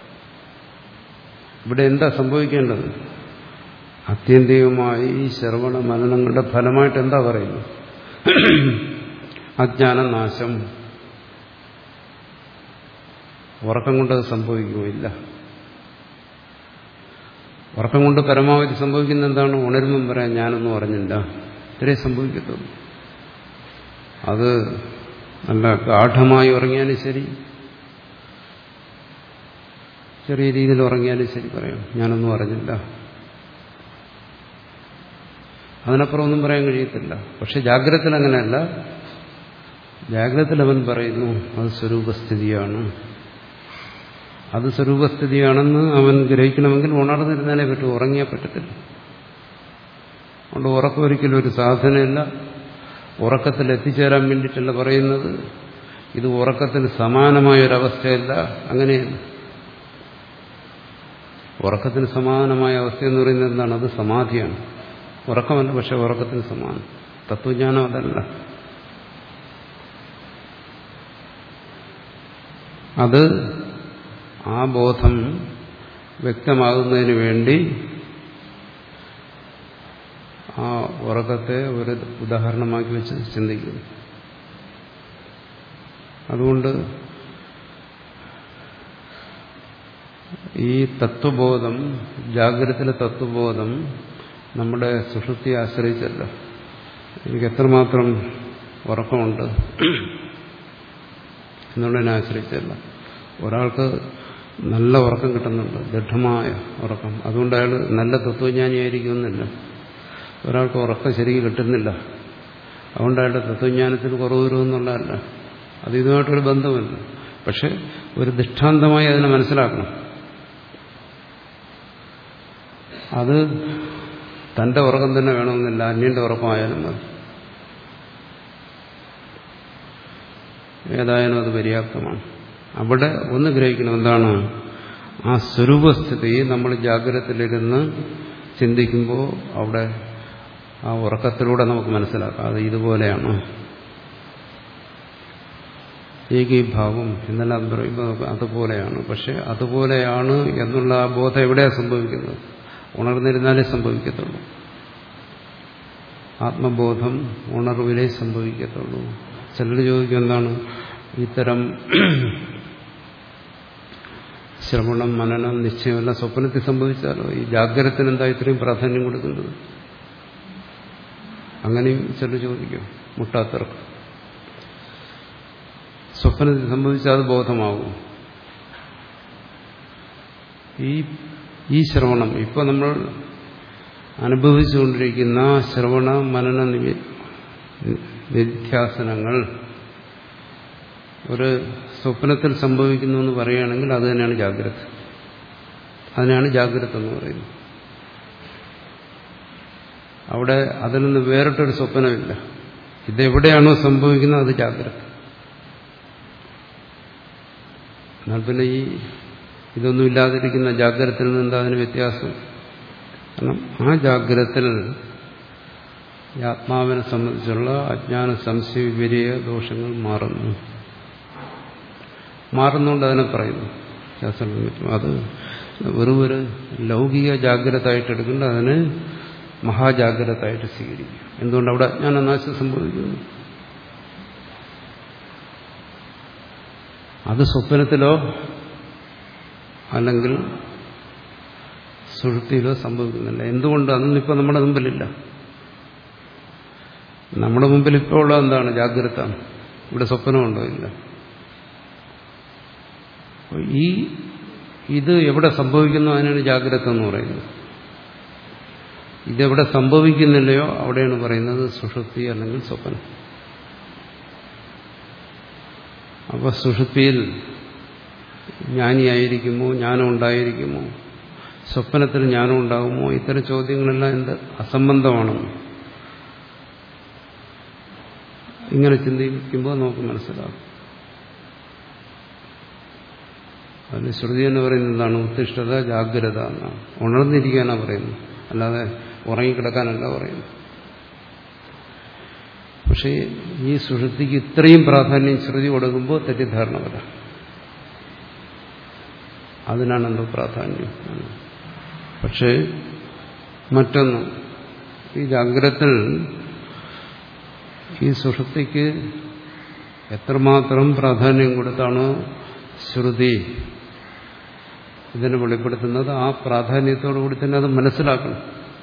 ഇവിടെ എന്താ സംഭവിക്കേണ്ടത്? ആത്യന്തികമായി ഈ ശ്രവണ മനനങ്ങളുടെ ഫലമായിട്ട് എന്താ പറയുന്നത്? അജ്ഞാനനാശം. ഉറക്കം കൊണ്ടത് സംഭവിക്കുകയില്ല. ഉറക്കം കൊണ്ട് പരമാവധി സംഭവിക്കുന്ന എന്താണ്? ഉണരുമ്പം പറയാൻ ഞാനൊന്നും അറിഞ്ഞില്ല, ഇത്രേ സംഭവിക്കത്തുള്ളൂ. അത് നല്ല ഗാഠമായി ഉറങ്ങിയാലും ശരി, ചെറിയ രീതിയിൽ ഉറങ്ങിയാലും ശരി പറയാം ഞാനൊന്നും അറിഞ്ഞില്ല. അതിനപ്പുറം ഒന്നും പറയാൻ കഴിയത്തില്ല. പക്ഷെ ജാഗ്രതത്തിൽ അങ്ങനെയല്ല. ജാഗ്രതത്തിൽ അവൻ പറയുന്നു അത് സ്വരൂപസ്ഥിതിയാണ്. അത് സ്വരൂപസ്ഥിതിയാണെന്ന് അവൻ ഗ്രഹിക്കണമെങ്കിൽ ഉണർന്നിരുന്നാലേ പറ്റൂ, ഉറങ്ങിയാൽ പറ്റത്തില്ല. അതുകൊണ്ട് ഉറക്കം ഒരിക്കലും ഒരു സാധനയല്ല. ഉറക്കത്തിൽ എത്തിച്ചേരാൻ വേണ്ടിയിട്ടല്ല പറയുന്നത്. ഇത് ഉറക്കത്തിന് സമാനമായൊരവസ്ഥയല്ല, അങ്ങനെയല്ല. ഉറക്കത്തിന് സമാനമായ അവസ്ഥ എന്ന് പറയുന്നത് എന്താണ്? അത് സമാധിയാണ്, ഉറക്കമല്ല. പക്ഷെ ഉറക്കത്തിന് സമാനം. തത്വജ്ഞാനം അതല്ല. അത് ആ ബോധം വ്യക്തമാകുന്നതിന് വേണ്ടി ആ ഉറക്കത്തെ ഒരു ഉദാഹരണമാക്കി വെച്ച് ചിന്തിക്കുന്നു. അതുകൊണ്ട് ഈ തത്വബോധം, ജാഗ്രതയിലെ തത്വബോധം നമ്മുടെ സുഷുപ്തിയെ ആശ്രയിച്ചല്ല. എനിക്ക് എത്രമാത്രം ഉറക്കമുണ്ട് എന്നുള്ളതിനെ ആശ്രയിച്ചല്ല. ഒരാൾക്ക് നല്ല ഉറക്കം കിട്ടുന്നുണ്ട്, ദൃഢമായ ഉറക്കം, അതുകൊണ്ട് അയാൾ നല്ല തത്വജ്ഞാനിയായിരിക്കുമെന്നില്ല. ഒരാൾക്ക് ഉറക്കം ശരിക്കും കിട്ടുന്നില്ല, അതുകൊണ്ട് അയാളുടെ തത്വജ്ഞാനത്തിന് കുറവ് വരുമെന്നുള്ളതല്ല. അത് ഇതുമായിട്ടൊരു ബന്ധമില്ല. പക്ഷെ ഒരു ദൃഷ്ടാന്തമായി അതിനെ മനസ്സിലാക്കണം. അത് തന്റെ ഉറക്കം തന്നെ വേണമെന്നില്ല, അന്യന്റെ ഉറക്കമായാലും മതി. ഏതായാലും അത് പര്യാപ്തമാണ്. അവിടെ ഒന്ന് ഗ്രഹിക്കണം, എന്താണ്? ആ സ്വരൂപസ്ഥിതി നമ്മൾ ജാഗ്രതയിലിരുന്ന് ചിന്തിക്കുമ്പോൾ അവിടെ ആ ഉറക്കത്തിലൂടെ നമുക്ക് മനസ്സിലാക്കാം അത് ഇതുപോലെയാണ്. ഏകീഭാവം എന്നെല്ലാം പറയുമ്പോൾ അതുപോലെയാണ്. പക്ഷെ അതുപോലെയാണ് എന്നുള്ള ആ ബോധം എവിടെയാണ് സംഭവിക്കുന്നത്? ഉണർന്നിരുന്നാലേ സംഭവിക്കത്തുള്ളൂ. ആത്മബോധം ഉണർവിലേ സംഭവിക്കത്തുള്ളൂ. ചിലർ ചോദിക്കും, എന്താണ് ഇത്തരം ശ്രവണം, മനനം, നിശ്ചയമെല്ലാം സ്വപ്നത്തിൽ സംഭവിച്ചാലോ? ഈ ജാഗ്രതത്തിന് എന്താ ഇത്രയും പ്രാധാന്യം കൊടുക്കുന്നത്? അങ്ങനെയും ചിലർ ചോദിക്കും, മുട്ടാത്തർക്ക്. സ്വപ്നത്തിൽ സംഭവിച്ചാൽ അത് ബോധമാകും. ഈ ഈ ശ്രവണം ഇപ്പൊ നമ്മൾ അനുഭവിച്ചുകൊണ്ടിരിക്കുന്ന ശ്രവണ മനന നിധ്യാസനങ്ങൾ ഒരു സ്വപ്നത്തിൽ സംഭവിക്കുന്നു എന്ന് പറയുകയാണെങ്കിൽ അത് തന്നെയാണ് ജാഗ്രത. അതിനാണ് ജാഗ്രത എന്ന് പറയുന്നത്. അവിടെ അതിൽ നിന്ന് വേറിട്ടൊരു സ്വപ്നമില്ല. ഇതെവിടെയാണോ സംഭവിക്കുന്നത് അത് ജാഗ്രത. എന്നാൽ പിന്നെ ഈ ഇതൊന്നും ഇല്ലാതിരിക്കുന്ന ജാഗ്രതയിൽ നിന്ന് എന്താ അതിന് വ്യത്യാസം? കാരണം ആ ജാഗ്രതത്തിൽ ഈ ആത്മാവിനെ സംബന്ധിച്ചുള്ള അജ്ഞാന സംശയ വിപരീയ ദോഷങ്ങൾ മാറുന്നു. മാറുന്നുകൊണ്ട് അതിനെ പറയുന്നു ശാസ്ത്രം. അത് വെറും ഒരു ലൗകിക ജാഗ്രത ആയിട്ട് എടുക്കേണ്ട, അതിന് മഹാജാഗ്രത ആയിട്ട് സ്വീകരിക്കും. എന്തുകൊണ്ട്? അവിടെ അജ്ഞാനനാശം സംഭവിക്കുന്നു. അത് സ്വപ്നത്തിലോ അല്ലെങ്കിൽ സുഷുപ്തിയിലോ സംഭവിക്കുന്നില്ല. എന്തുകൊണ്ട്? അതൊന്നും ഇപ്പം നമ്മുടെ മുമ്പിലില്ല. നമ്മുടെ മുമ്പിൽ ഇപ്പോൾ ഉള്ളത് എന്താണ്? ജാഗ്രത. ഇവിടെ സ്വപ്നമുണ്ടോ? ഇല്ല. ഈ ഇത് എവിടെ സംഭവിക്കുന്നു അതിനാണ് ജാഗ്രത എന്ന് പറയുന്നത്. ഇതെവിടെ സംഭവിക്കുന്നില്ലയോ അവിടെയാണ് പറയുന്നത് സുഷുപ്തി അല്ലെങ്കിൽ സ്വപ്നം. അപ്പോൾ സുഷുപ്തിയിൽ ജ്ഞാനിയായിരിക്കുമോ, ജ്ഞാനം ഉണ്ടായിരിക്കുമോ, സ്വപ്നത്തിൽ ജ്ഞാനം ഉണ്ടാകുമോ, ഇത്തരം ചോദ്യങ്ങളെല്ലാം എന്ത് അസംബന്ധമാണ്. ഇങ്ങനെ ചിന്തിക്കുമ്പോൾ നമുക്ക് മനസ്സിലാകും. അതിന് ശ്രുതി എന്ന് പറയുന്നത് എന്താണ്? ഉത്തിഷ്ഠത ജാഗ്രത എന്നാണ്. ഉണർന്നിരിക്കാനാണ് പറയുന്നത്, അല്ലാതെ ഉറങ്ങിക്കിടക്കാനല്ല പറയുന്നത്. പക്ഷേ ഈ സുഷുപ്തിക്ക് ഇത്രയും പ്രാധാന്യം ശ്രുതി കൊടുക്കുമ്പോൾ തെറ്റിദ്ധാരണ വരാം. അതിനാണ് എന്തോ പ്രാധാന്യം. പക്ഷേ മറ്റൊന്ന്, ഈ ജാഗ്രതത്തിൽ ഈ സുഷുപ്തിക്ക് എത്രമാത്രം പ്രാധാന്യം കൊടുത്താണ് ശ്രുതി ഇതിനെ വെളിപ്പെടുത്തുന്നത്, ആ പ്രാധാന്യത്തോടുകൂടി തന്നെ അത് മനസ്സിലാക്കണം.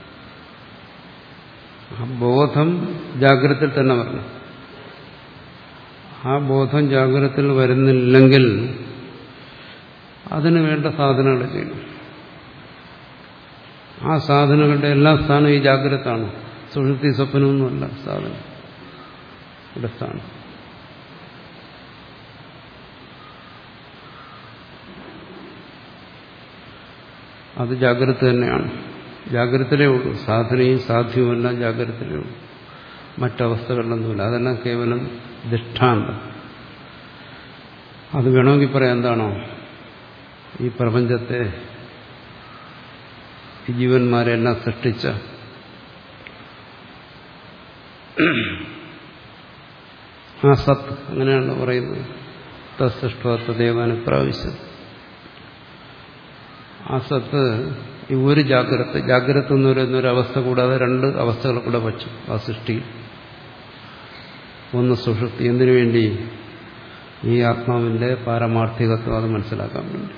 ആ ബോധം ജാഗ്രതയിൽ തന്നെ വരണം. ആ ബോധം ജാഗ്രതയിൽ വരുന്നില്ലെങ്കിൽ അതിന് വേണ്ട സാധനങ്ങൾ ചെയ്യണം. ആ സാധനങ്ങളുടെ എല്ലാ സ്ഥാനവും ഈ ജാഗ്രതാണ്. സുഷുപ്തി സ്വപ്നമൊന്നുമല്ല സാധനം, ഇവിടെ സ്ഥാനം. അത് ജാഗ്രത തന്നെയാണ്. ജാഗ്രതയിലേ ഉള്ളൂ. സാധനയും സാധ്യവുമെല്ലാം ജാഗ്രതയിലേ ഉള്ളൂ. മറ്റവസ്ഥകളിലൊന്നുമില്ല. അതെല്ലാം കേവലം ദൃഷ്ടാന്തം. അത് വേണമെങ്കിൽ പറയാം, എന്താണോ ഈ പ്രപഞ്ചത്തെ, ഈ ജീവന്മാരെല്ലാം സൃഷ്ടിച്ച ആ സത്ത്, അങ്ങനെയാണ് പറയുന്നത്. തസ്സൃഷ്ടദേവാന പ്രാവശ്യം. ആ സത്ത് ഈ ഒരു ജാഗ്രത, ജാഗ്രത എന്ന് പറയുന്നൊരവസ്ഥ കൂടാതെ രണ്ട് അവസ്ഥകൾ കൂടെ വച്ചു ആ സൃഷ്ടി. ഒന്ന് സുഷുപ്തി, എന്തിനു വേണ്ടി? ഈ ആത്മാവിന്റെ പാരമാർത്ഥികത്വം അത് മനസ്സിലാക്കാൻ വേണ്ടി.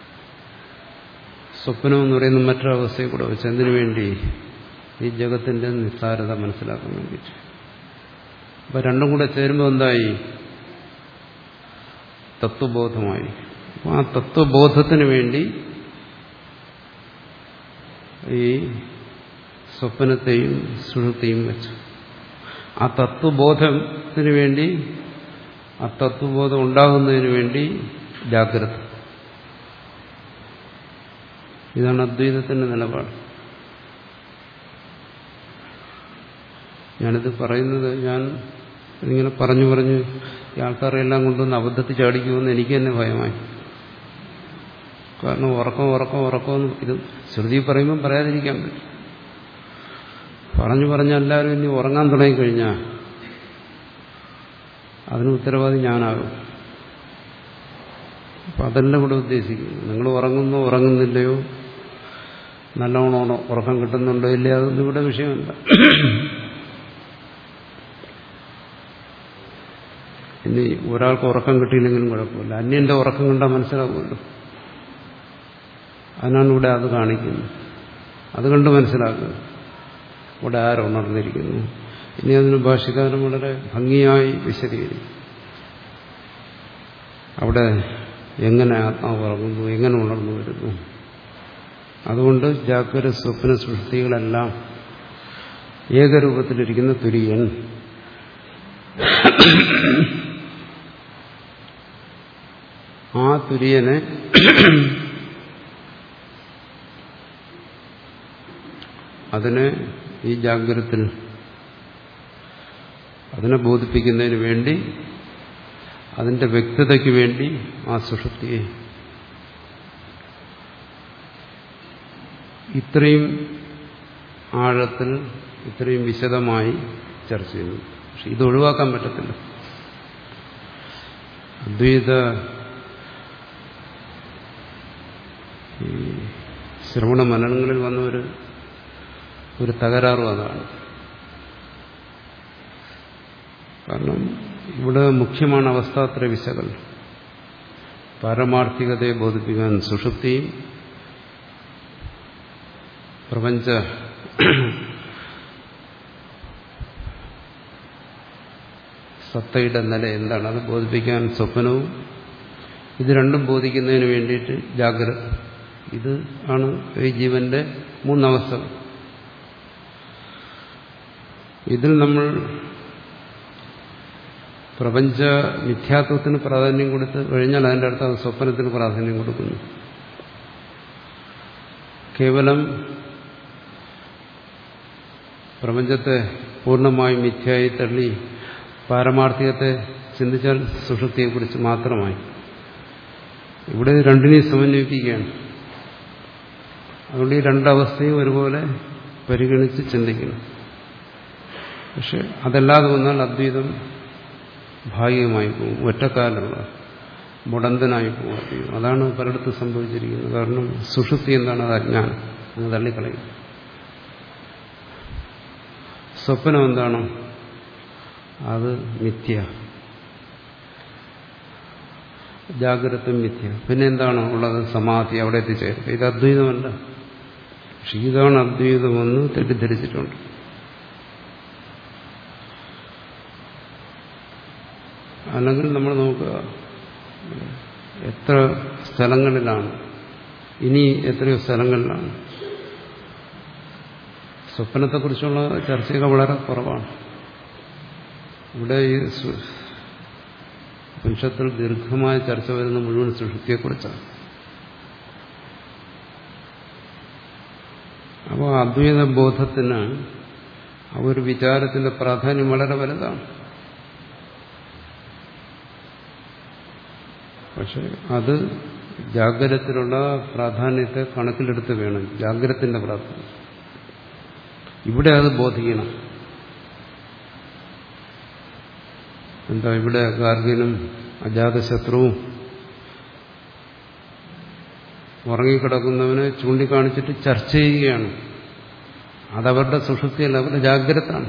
സ്വപ്നം എന്ന് പറയുന്ന മറ്റൊരവസ്ഥയെ കൂടെ വെച്ച് എന്തിനു വേണ്ടി? ഈ ജഗത്തിന്റെ നിസ്സാരത മനസ്സിലാക്കാൻ വേണ്ടിയിട്ട്. അപ്പൊ രണ്ടും കൂടെ ചേരുമ്പോൾ എന്തായി? തത്വബോധമായി. ആ തത്വബോധത്തിന് വേണ്ടി ഈ സ്വപ്നത്തെയും സുഷുപ്തിയും വെച്ചു. ആ തത്വബോധത്തിന് വേണ്ടി, ആ തത്വബോധം ഉണ്ടാകുന്നതിന് വേണ്ടി ജാഗ്രത. ഇതാണ് അദ്വൈതത്തിന്റെ നിലപാട്. ഞാനിത് പറയുന്നത്, ഞാൻ ഇങ്ങനെ പറഞ്ഞു പറഞ്ഞ് ഈ ആൾക്കാരെല്ലാം കൊണ്ടുവന്ന് അബദ്ധത്തിൽ ചാടിക്കുമെന്ന് എനിക്ക് തന്നെ ഭയമായി. കാരണം ഉറക്കം ഉറക്കം ഉറക്കമെന്ന് ഇത് ശ്രുതി പറയുമ്പം പറയാതിരിക്കാൻ പറ്റും. പറഞ്ഞു പറഞ്ഞ എല്ലാവരും ഇനി ഉറങ്ങാൻ തുടങ്ങിക്കഴിഞ്ഞാൽ അതിന് ഉത്തരവാദി ഞാനാകും. അപ്പം അതെല്ലാം കൂടെ ഉദ്ദേശിക്കുന്നു. നിങ്ങൾ ഉറങ്ങുന്നോ ഉറങ്ങുന്നില്ലയോ, നല്ലോണോ ഉറക്കം കിട്ടുന്നുണ്ടോ ഇല്ലയോ, അതൊന്നും ഇവിടെ വിഷയമല്ല. ഇനി ഒരാൾക്ക് ഉറക്കം കിട്ടിയില്ലെങ്കിലും കുഴപ്പമില്ല, അന്യന്റെ ഉറക്കം കണ്ടാൽ മനസ്സിലാകുമല്ലോ. അതിനാണ് ഇവിടെ അത് കാണിക്കുന്നത്. അത് കണ്ട് മനസ്സിലാക്കുക ഇവിടെ ആരുണർന്നിരിക്കുന്നു. ഇനി അതിന് ഭാഷ്യകാരൻ വളരെ ഭംഗിയായി വിശദീകരിക്കും. അവിടെ എങ്ങനെ ആത്മാവ് ഉറങ്ങുന്നു, എങ്ങനെ ഉണർന്നു വരുന്നു. അതുകൊണ്ട് ജാഗ്രത സ്വപ്ന സൃഷ്ടികളെല്ലാം ഏകരൂപത്തിലിരിക്കുന്ന തുര്യൻ. ആ തുര്യനെ അതിനെ ഈ ജാഗ്രതത്തിൽ അതിനെ ബോധിപ്പിക്കുന്നതിന് വേണ്ടി, അതിന്റെ വ്യക്തതയ്ക്ക് വേണ്ടി ആ സുഷുപ്തിയെ ഇത്രയും ആഴത്തിൽ, ഇത്രയും വിശദമായി ചർച്ച ചെയ്യുന്നു. പക്ഷെ ഇത് ഒഴിവാക്കാൻ പറ്റത്തില്ല. അദ്വൈത ഈ ശ്രവണ മനനങ്ങളിൽ വന്ന ഒരു ഒരു തകരാറും അതാണ്. കാരണം ഇവിടെ മുഖ്യമാണ് അവസ്ഥാത്രയ വിശകലനം. പാരമാർത്ഥികതയെ ബോധിപ്പിക്കാൻ സുഷുപ്തിയും പ്രപഞ്ച സത്തയുടെ നില എന്താണ് അത് ബോധിപ്പിക്കാൻ സ്വപ്നവും, ഇത് രണ്ടും ബോധിക്കുന്നതിന് വേണ്ടിയിട്ട് ജാഗ്രത. ഇത് ആണ് ഈ ജീവന്റെ മൂന്നവസ്ഥ. ഇതിൽ നമ്മൾ പ്രപഞ്ച മിഥ്യാത്വത്തിന് പ്രാധാന്യം കൊടുത്ത് കഴിഞ്ഞാൽ അതിൻ്റെ അർത്ഥം സ്വപ്നത്തിന് പ്രാധാന്യം കൊടുക്കുന്നു. കേവലം പ്രപഞ്ചത്തെ പൂർണ്ണമായും മിഥ്യയായി തള്ളി പാരമാർത്ഥികത്തെ ചിന്തിച്ചാൽ സുഷുപ്തിയെക്കുറിച്ച് മാത്രമായി. ഇവിടെ രണ്ടിനെയും സമന്വയിപ്പിക്കുകയാണ്. അതുകൊണ്ട് ഈ രണ്ടവസ്ഥയും ഒരുപോലെ പരിഗണിച്ച് ചിന്തിക്കണം. പക്ഷെ അതല്ലാതെ വന്നാൽ അദ്വൈതം ഭാഗികമായി പോകും, ഒറ്റക്കാലുള്ള മുടന്തനായി പോകും അദ്വൈതം. അതാണ് പലയിടത്തും സംഭവിച്ചിരിക്കുന്നത്. കാരണം സുഷുപ്തി എന്താണ്? അത് അജ്ഞാനം, അങ്ങ് തള്ളിക്കളയും. സ്വപ്നം എന്താണ്? അത് മിഥ്യ, ജാഗ്രത മിഥ്യ. പിന്നെ എന്താണ് ഉള്ളത്? സമാധി, അവിടെ എത്തിച്ചേരുക. ഇത് അദ്വൈതമല്ല. പക്ഷെ ഇതാണ് അദ്വൈതമെന്ന് തെറ്റിദ്ധരിച്ചിട്ടുണ്ട്. അല്ലെങ്കിൽ നമ്മൾ നോക്കുക, എത്ര സ്ഥലങ്ങളിലാണ്, ഇനി എത്രയോ സ്ഥലങ്ങളിലാണ് സ്വപ്നത്തെക്കുറിച്ചുള്ള ചർച്ചയൊക്കെ വളരെ കുറവാണ്. ഇവിടെ ഈ ഉപനിഷത്തിൽ ദീർഘമായ ചർച്ച വരുന്ന മുഴുവൻ സുഷുപ്തിയെക്കുറിച്ചാണ്. അപ്പോൾ അദ്വൈത ബോധത്തിന് ആ ഒരു വിചാരത്തിന്റെ പ്രാധാന്യം വളരെ വലുതാണ്. പക്ഷെ അത് ജാഗ്രതത്തിലുള്ള പ്രാധാന്യത്തെ കണക്കിലെടുത്ത് വേണം, ജാഗ്രതത്തിന്റെ പ്രാധാന്യം. ഇവിടെ അത് ബോധിക്കണം. എന്താ ഇവിടെ ഗാർഗ്യനും അജാതശത്രുവും ഉറങ്ങിക്കിടക്കുന്നവനെ ചൂണ്ടിക്കാണിച്ചിട്ട് ചർച്ച ചെയ്യുകയാണ്. അതവരുടെ സുഷുപ്തിയല്ല, അവരുടെ ജാഗ്രതാണ്.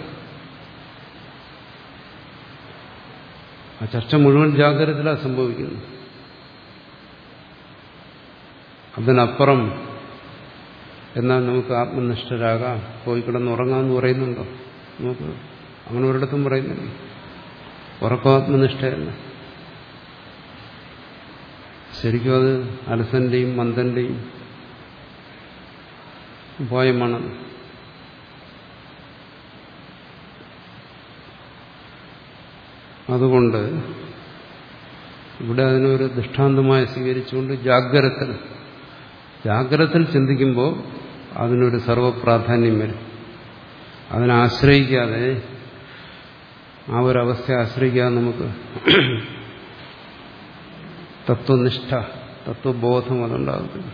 ആ ചർച്ച മുഴുവൻ ജാഗ്രതയിലാണ് സംഭവിക്കുന്നത്. അതിനപ്പുറം എന്നാൽ നമുക്ക് ആത്മനിഷ്ഠരാകാം, പോയി കിടന്ന് ഉറങ്ങാമെന്ന് പറയുന്നുണ്ടോ? നമുക്ക് അങ്ങനെ ഒരിടത്തും പറയുന്നില്ല. ഉറക്കം ആത്മനിഷ്ഠയല്ല. ശരിക്കും അത് അലസന്റെയും മന്ദന്റെയും ഉപായമാണ്. അതുകൊണ്ട് ഇവിടെ അതിനൊരു ദൃഷ്ടാന്തമായി സ്വീകരിച്ചുകൊണ്ട് ജാഗ്രതത്തിൽ ജാഗ്രതത്തിൽ ചിന്തിക്കുമ്പോൾ അതിനൊരു സർവപ്രാധാന്യം വരും. അതിനെ ആശ്രയിക്കാതെ, ആ ഒരവസ്ഥയെ ആശ്രയിക്കാതെ നമുക്ക് തത്വനിഷ്ഠ, തത്വബോധം അതുണ്ടാകത്തില്ല.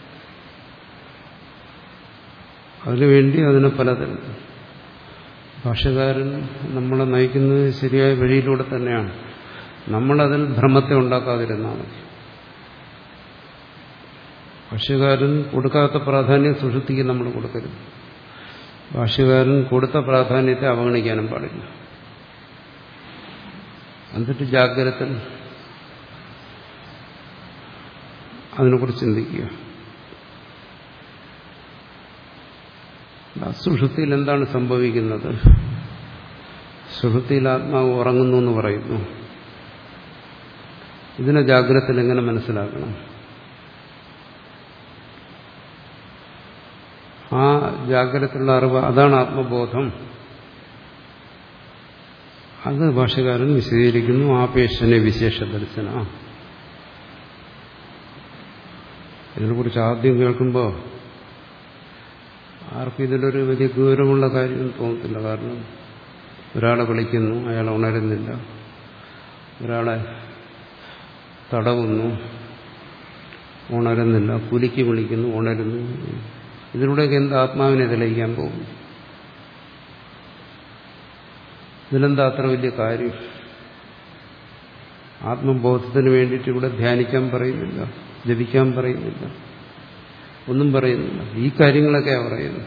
അതിനുവേണ്ടി അതിനെ പലതരം ഭാഷ്യകാരൻ നമ്മളെ നയിക്കുന്നത് ശരിയായ വഴിയിലൂടെ തന്നെയാണ്. നമ്മളതിൽ ഭ്രമത്തെ ഉണ്ടാക്കാതിരുന്നാൽ മതി. ഭാഷ്യകാരൻ കൊടുക്കാത്ത പ്രാധാന്യം സുഷുപ്തിക്ക് നമ്മൾ കൊടുക്കരുത്. ഭാഷ്യകാരൻ കൊടുത്ത പ്രാധാന്യത്തെ അവഗണിക്കാനും പാടില്ല. എന്നിട്ട് ജാഗ്രത അതിനെക്കുറിച്ച് ചിന്തിക്കുക. സുഷുപ്തിയിൽ എന്താണ് സംഭവിക്കുന്നത്? സുഷുപ്തിയിൽ ആത്മാവ് ഉറങ്ങുന്നു എന്ന് പറയുന്നു. ഇതിനെ ജാഗ്രതയിൽ എങ്ങനെ മനസ്സിലാക്കണം? ആ ജാഗ്രതയുള്ള അറിവ്, അതാണ് ആത്മബോധം. അത് ഭാഷ്യകാരൻ വിശദീകരിക്കുന്നു. ആപേക്ഷനെ വിശേഷ ദർശന. ഇതിനെക്കുറിച്ച് ആദ്യം കേൾക്കുമ്പോൾ ആർക്കും ഇതിലൊരു വലിയ ഗൗരവമുള്ള കാര്യം തോന്നത്തില്ല. കാരണം ഒരാളെ വിളിക്കുന്നു, അയാൾ ഉണരുന്നില്ല. ഒരാളെ തടവുന്നു, ഉണരുന്നില്ല. കുലുക്കി വിളിക്കുന്നു, ഉണരുന്നു. ഇതിലൂടെയൊക്കെ എന്താ ആത്മാവിനെ തെളിയിക്കാൻ പോകും? ഇതിലെന്താ അത്ര വലിയ കാര്യം? ആത്മബോധത്തിന് വേണ്ടിയിട്ട് ഇവിടെ ധ്യാനിക്കാൻ പറയുന്നില്ല, ജപിക്കാൻ പറയുന്നില്ല, ഒന്നും പറയുന്നില്ല. ഈ കാര്യങ്ങളൊക്കെയാണ് പറയുന്നത്.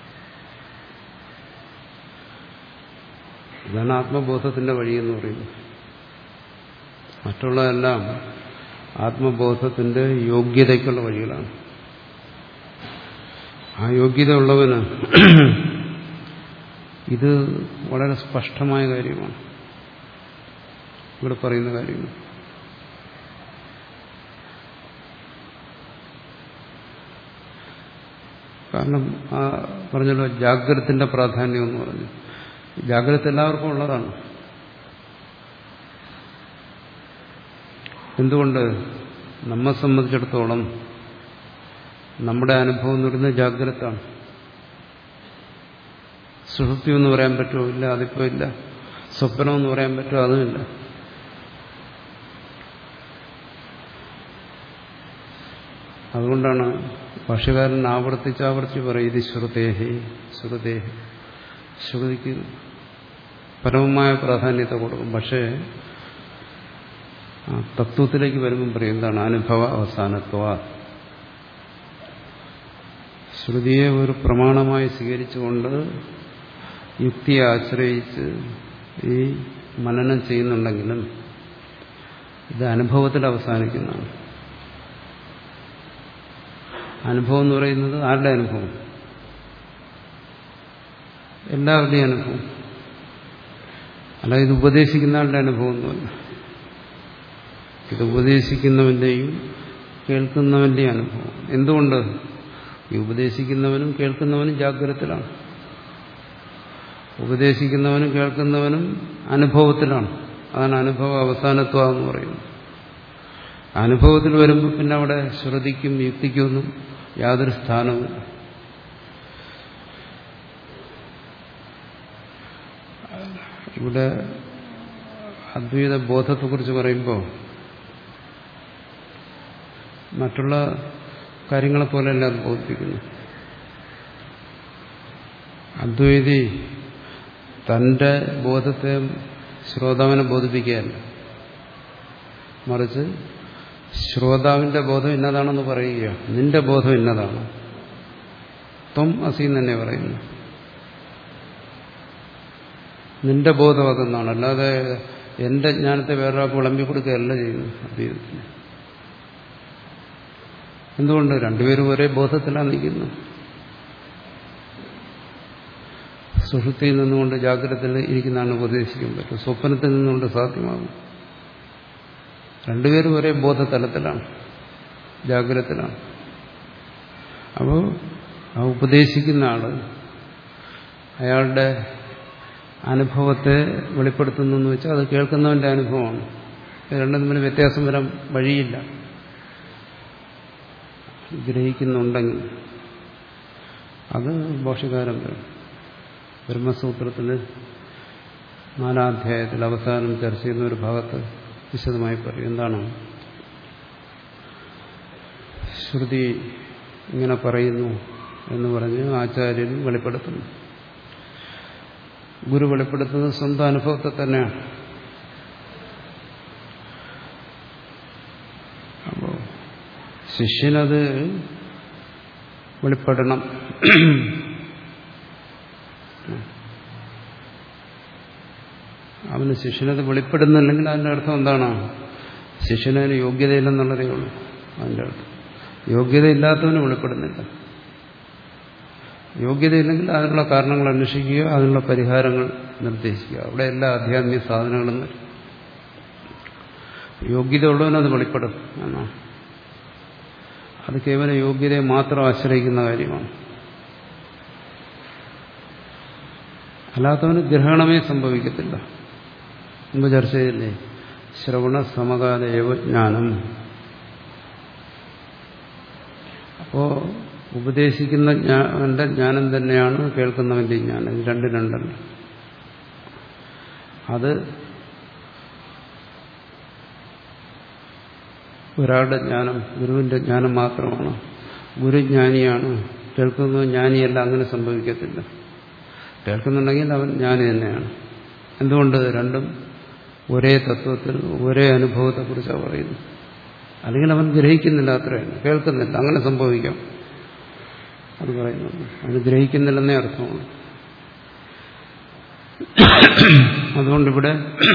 ഇതാണ് ആത്മബോധത്തിന്റെ വഴിയെന്ന് പറയുന്നത്. മറ്റുള്ളതെല്ലാം ആത്മബോധത്തിന്റെ യോഗ്യതയ്ക്കുള്ള വഴികളാണ്. ആ യോഗ്യത ഉള്ളവന് ഇത് വളരെ സ്പഷ്ടമായ കാര്യമാണ്, ഇവിടെ പറയുന്ന കാര്യങ്ങൾ. കാരണം ആ പറഞ്ഞല്ലോ ജാഗ്രതത്തിന്റെ പ്രാധാന്യം എന്ന് പറഞ്ഞു. ജാഗ്രത എല്ലാവർക്കും ഉള്ളതാണ്. എന്തുകൊണ്ട്? നമ്മെ സംബന്ധിച്ചിടത്തോളം നമ്മുടെ അനുഭവം എന്ന് പറയുന്നത് ജാഗ്രതാണ്. സുഷുപ്തി എന്ന് പറയാൻ പറ്റുമോ? ഇല്ല, അതിപ്പോ ഇല്ല. സ്വപ്നം എന്ന് പറയാൻ പറ്റുമോ? അതുമില്ല. അതുകൊണ്ടാണ് ഭാഷ്യകാരൻ ആവർത്തിച്ച് ആവർത്തിച്ച് പറയും ഇത് ശ്രുതേഹി ശ്രുതേഹി. ശ്രുതിക്ക് പരമമായ പ്രാധാന്യത്തെ കൊടുക്കും. പക്ഷേ തത്വത്തിലേക്ക് വരുമ്പം പറയും എന്താണ്? അനുഭവ അവസാനത്വ. ശ്രുതിയെ ഒരു പ്രമാണമായി സ്വീകരിച്ചുകൊണ്ട് യുക്തിയെ ആശ്രയിച്ച് ഈ മനനം ചെയ്യുന്നുണ്ടെങ്കിലും ഇത് അനുഭവത്തിൽ അവസാനിക്കുന്നതാണ്. അനുഭവം എന്ന് പറയുന്നത് ആരുടെ അനുഭവം? എല്ലാവരുടെയും അനുഭവം. അല്ല, ഇത് ഉപദേശിക്കുന്ന ആളുടെ അനുഭവം ഒന്നുമല്ല. ഇത് ഉപദേശിക്കുന്നവന്റെയും കേൾക്കുന്നവന്റെയും അനുഭവം. എന്തുകൊണ്ട്? ഈ ഉപദേശിക്കുന്നവനും കേൾക്കുന്നവനും ജാഗ്രതത്തിലാണ്. ഉപദേശിക്കുന്നവനും കേൾക്കുന്നവനും അനുഭവത്തിലാണ്. അതാണ് അനുഭവ അവസാനത്വം എന്ന് പറയുന്നത്. അനുഭവത്തിൽ വരുമ്പോൾ പിന്നെ അവിടെ ശ്രുതിക്കും യുക്തിക്കൊന്നും യാതൊരു സ്ഥാനവുമില്ല. ഇവിടെ അദ്വൈത ബോധത്തെക്കുറിച്ച് പറയുമ്പോൾ മറ്റുള്ള കാര്യങ്ങളെപ്പോലെയല്ല അത് ബോധിപ്പിക്കുന്നു. അദ്വൈതി തന്റെ ബോധത്തെ ശ്രോതാവിനെ ബോധിപ്പിക്കുകയല്ല, മറിച്ച് ശ്രോതാവിന്റെ ബോധം ഇന്നതാണെന്ന് പറയുക. നിന്റെ ബോധം ഇന്നതാണ്, ത്വം അസി തന്നെ പറയുന്നു. നിന്റെ ബോധം അതെന്നാണ്. അല്ലാതെ എന്റെ ജ്ഞാനത്തെ വേറൊരാൾക്ക് വിളമ്പി കൊടുക്കുകയല്ല ചെയ്യുന്നു അദ്വൈതത്തിന്. എന്തുകൊണ്ട്? രണ്ടുപേരും ഒരേ ബോധത്തിലാണ് നിൽക്കുന്നത്. സുഷുപ്തിയിൽ നിന്നുകൊണ്ട് ജാഗ്രതയിൽ ഇരിക്കുന്നതാണ് ഉപദേശിക്കാൻ പറ്റും. സ്വപ്നത്തിൽ നിന്നുകൊണ്ട് സാധ്യമാകും. രണ്ടുപേരും ഒരേ ബോധതലത്തിലാണ്, ജാഗ്രതത്തിലാണ്. അപ്പോൾ ആ ഉപദേശിക്കുന്ന ആള് അയാളുടെ അനുഭവത്തെ വെളിപ്പെടുത്തുന്നു എന്ന് വെച്ചാൽ അത് കേൾക്കുന്നവന്റെ അനുഭവമാണ്. രണ്ടും തമ്മിൽ വ്യത്യാസം വരാൻ വഴിയില്ല. ഗ്രഹിക്കുന്നുണ്ടെങ്കിൽ അത് ഭാഷ്യകാരൻ പറയും. ബ്രഹ്മസൂത്രത്തിൽ നാലാധ്യായത്തിൽ അവസാനം ചർച്ച ചെയ്യുന്ന ഒരു ഭാഗത്ത് വിശദമായി പറയും. എന്താണ്? ശ്രുതി ഇങ്ങനെ പറയുന്നു എന്ന് പറഞ്ഞ് ആചാര്യൻ വെളിപ്പെടുത്തുന്നു. ഗുരു വെളിപ്പെടുത്തുന്നത് സ്വന്തം അനുഭവത്തെ തന്നെയാണ്. അപ്പോൾ ശിഷ്യനത് വെളിപ്പെടണം. അവന് ശിഷ്യനത് വെളിപ്പെടുന്നില്ലെങ്കിൽ അതിൻ്റെ അർത്ഥം എന്താണ്? ശിഷ്യനതിന് യോഗ്യതയില്ലെന്നുള്ളതേ ഉള്ളൂ. അതിൻ്റെ അർത്ഥം യോഗ്യതയില്ലാത്തവന് വെളിപ്പെടുന്നില്ല. യോഗ്യതയില്ലെങ്കിൽ അതിനുള്ള കാരണങ്ങൾ അന്വേഷിക്കുക, അതിനുള്ള പരിഹാരങ്ങൾ നിർദ്ദേശിക്കുക. അവിടെ എല്ലാ ആധ്യാത്മിക സാധനങ്ങളും വരും. യോഗ്യത ഉള്ളവനത് വെളിപ്പെടും എന്നാണ്. അത് കേവലം യോഗ്യതയെ മാത്രം ആശ്രയിക്കുന്ന കാര്യമാണ്. അല്ലാത്തവന് ഗ്രഹണമേ സംഭവിക്കത്തില്ല. മുമ്പ് ചർച്ച ചെയ്തില്ലേ? ശ്രവണ സമകാല ഏവജ്ഞാനം. അപ്പോ ഉപദേശിക്കുന്ന ജ്ഞാനന്റെ ജ്ഞാനം തന്നെയാണ് കേൾക്കുന്നവന്റെ ജ്ഞാനം. ഇത് രണ്ടും രണ്ടല്ല. അത് ഒരാളുടെ ജ്ഞാനം ഗുരുവിന്റെ ജ്ഞാനം മാത്രമാണ്. ഗുരുജ്ഞാനിയാണ്, കേൾക്കുന്നത് ജ്ഞാനിയല്ല. അങ്ങനെ സംഭവിക്കത്തില്ല. കേൾക്കുന്നുണ്ടെങ്കിൽ അവൻ ജ്ഞാനി തന്നെയാണ്. എന്തുകൊണ്ട്? രണ്ടും ഒരേ തത്വത്തിൽ ഒരേ അനുഭവത്തെക്കുറിച്ചാണ് പറയുന്നത്. അല്ലെങ്കിൽ അവൻ ഗ്രഹിക്കുന്നില്ല, അത്രയാണ്. കേൾക്കുന്നില്ല, അങ്ങനെ സംഭവിക്കാം. അത് പറയുന്നു. അവന് ഗ്രഹിക്കുന്നില്ലെന്നേ അർത്ഥമാണ്. അതുകൊണ്ടിവിടെ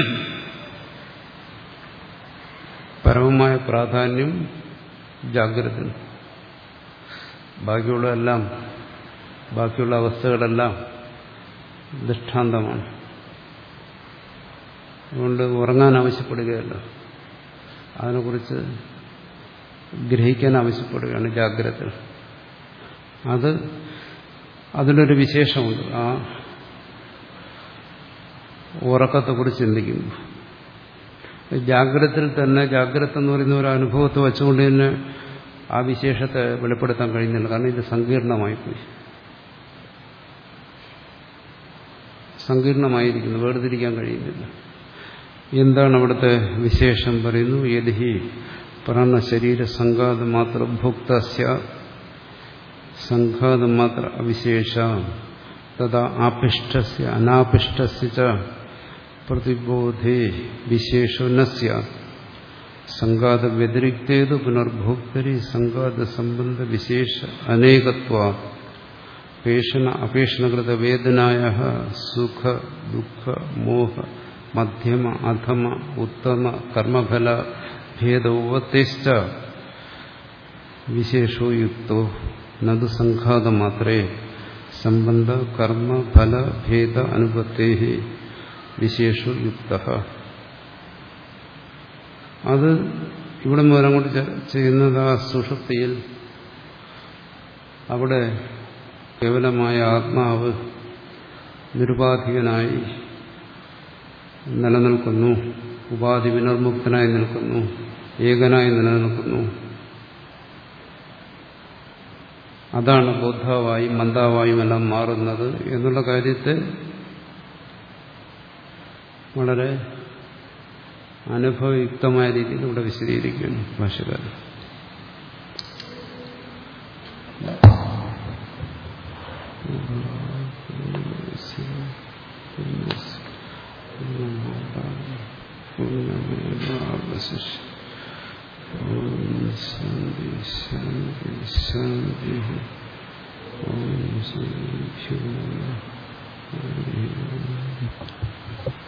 പരമമായ പ്രാധാന്യം ജാഗ്രത. ബാക്കിയുള്ളതെല്ലാം, ബാക്കിയുള്ള അവസ്ഥകളെല്ലാം ദൃഷ്ടാന്തമാണ്. അതുകൊണ്ട് ഉറങ്ങാൻ ആവശ്യപ്പെടുകയല്ല, അതിനെക്കുറിച്ച് ഗ്രഹിക്കാൻ ആവശ്യപ്പെടുകയാണ് ജാഗ്രത. അത് അതിലൊരു വിശേഷമുണ്ട്. ആ ഉറക്കത്തെക്കുറിച്ച് ചിന്തിക്കുന്നു. ജാഗ്രതയിൽ തന്നെ ജാഗ്രത എന്ന് പറയുന്ന ഒരു അനുഭവത്തെ വെച്ചുകൊണ്ട് തന്നെ ആ വിശേഷത്തെ വെളിപ്പെടുത്താൻ കഴിയുന്നില്ല. കാരണം ഇത് സങ്കീർണമായി പോയി, സങ്കീർണമായിരിക്കുന്നു, വേർതിരിക്കാൻ കഴിയുന്നില്ല. എന്താണ് അവിടുത്തെ വിശേഷം പറയുന്നു? യദ്ഹി പ്രാണ ശരീര സംഘാതം മാത്ര ഭുക്തസ്യ സംഘാതം മാത്ര അവിശേഷ തഥാ ആപിഷ്ടസ്യ അനാപിഷ്ടസ്യ ച പ്രതിബോധേ വിശേഷോ ന സ്യാത് സംഘാത വ്യതിരിക്തേതു പുനർഭോക്തരി സംഘാത സംബന്ധ വിശേഷ അനേകത്വാത് പേഷണ അപേഷണകൃത വേദനായ സുഖ ദുഃഖ മോഹ മധ്യമ അധമ ഉത്തമ കർമ്മഫല ഭേദോവത്തേശ്ച വിശേഷോ യുക്തോ നതു സംഘാതം മാത്രേ സംബന്ധ കർമ്മ ഫല ഭേദ അനുപത്തേ വിശേഷോ യുക്ത. അത് ഇവിടെ മുതൽ അങ്ങോട്ട് ചെയ്യുന്നത് ആ സുഷുപ്തിയിൽ അവിടെ കേവലമായ ആത്മാവ് നിരുപാധികനായി നിലനിൽക്കുന്നു, ഉപാധി വിനിർമുക്തനായി നിൽക്കുന്നു, ഏകനായി നിലനിൽക്കുന്നു. അതാണ് ബോദ്ധാവായും മന്ദാവായുമെല്ലാം മാറുന്നത് എന്നുള്ള കാര്യത്തെ വളരെ അനുഭവയുക്തമായ രീതിയിൽ ഇവിടെ വിശദീകരിക്കുന്നു ഭാഷകാരൻ. ശാന്തി ശാന്തി ശാന്തി. ഓം ശാന്തി.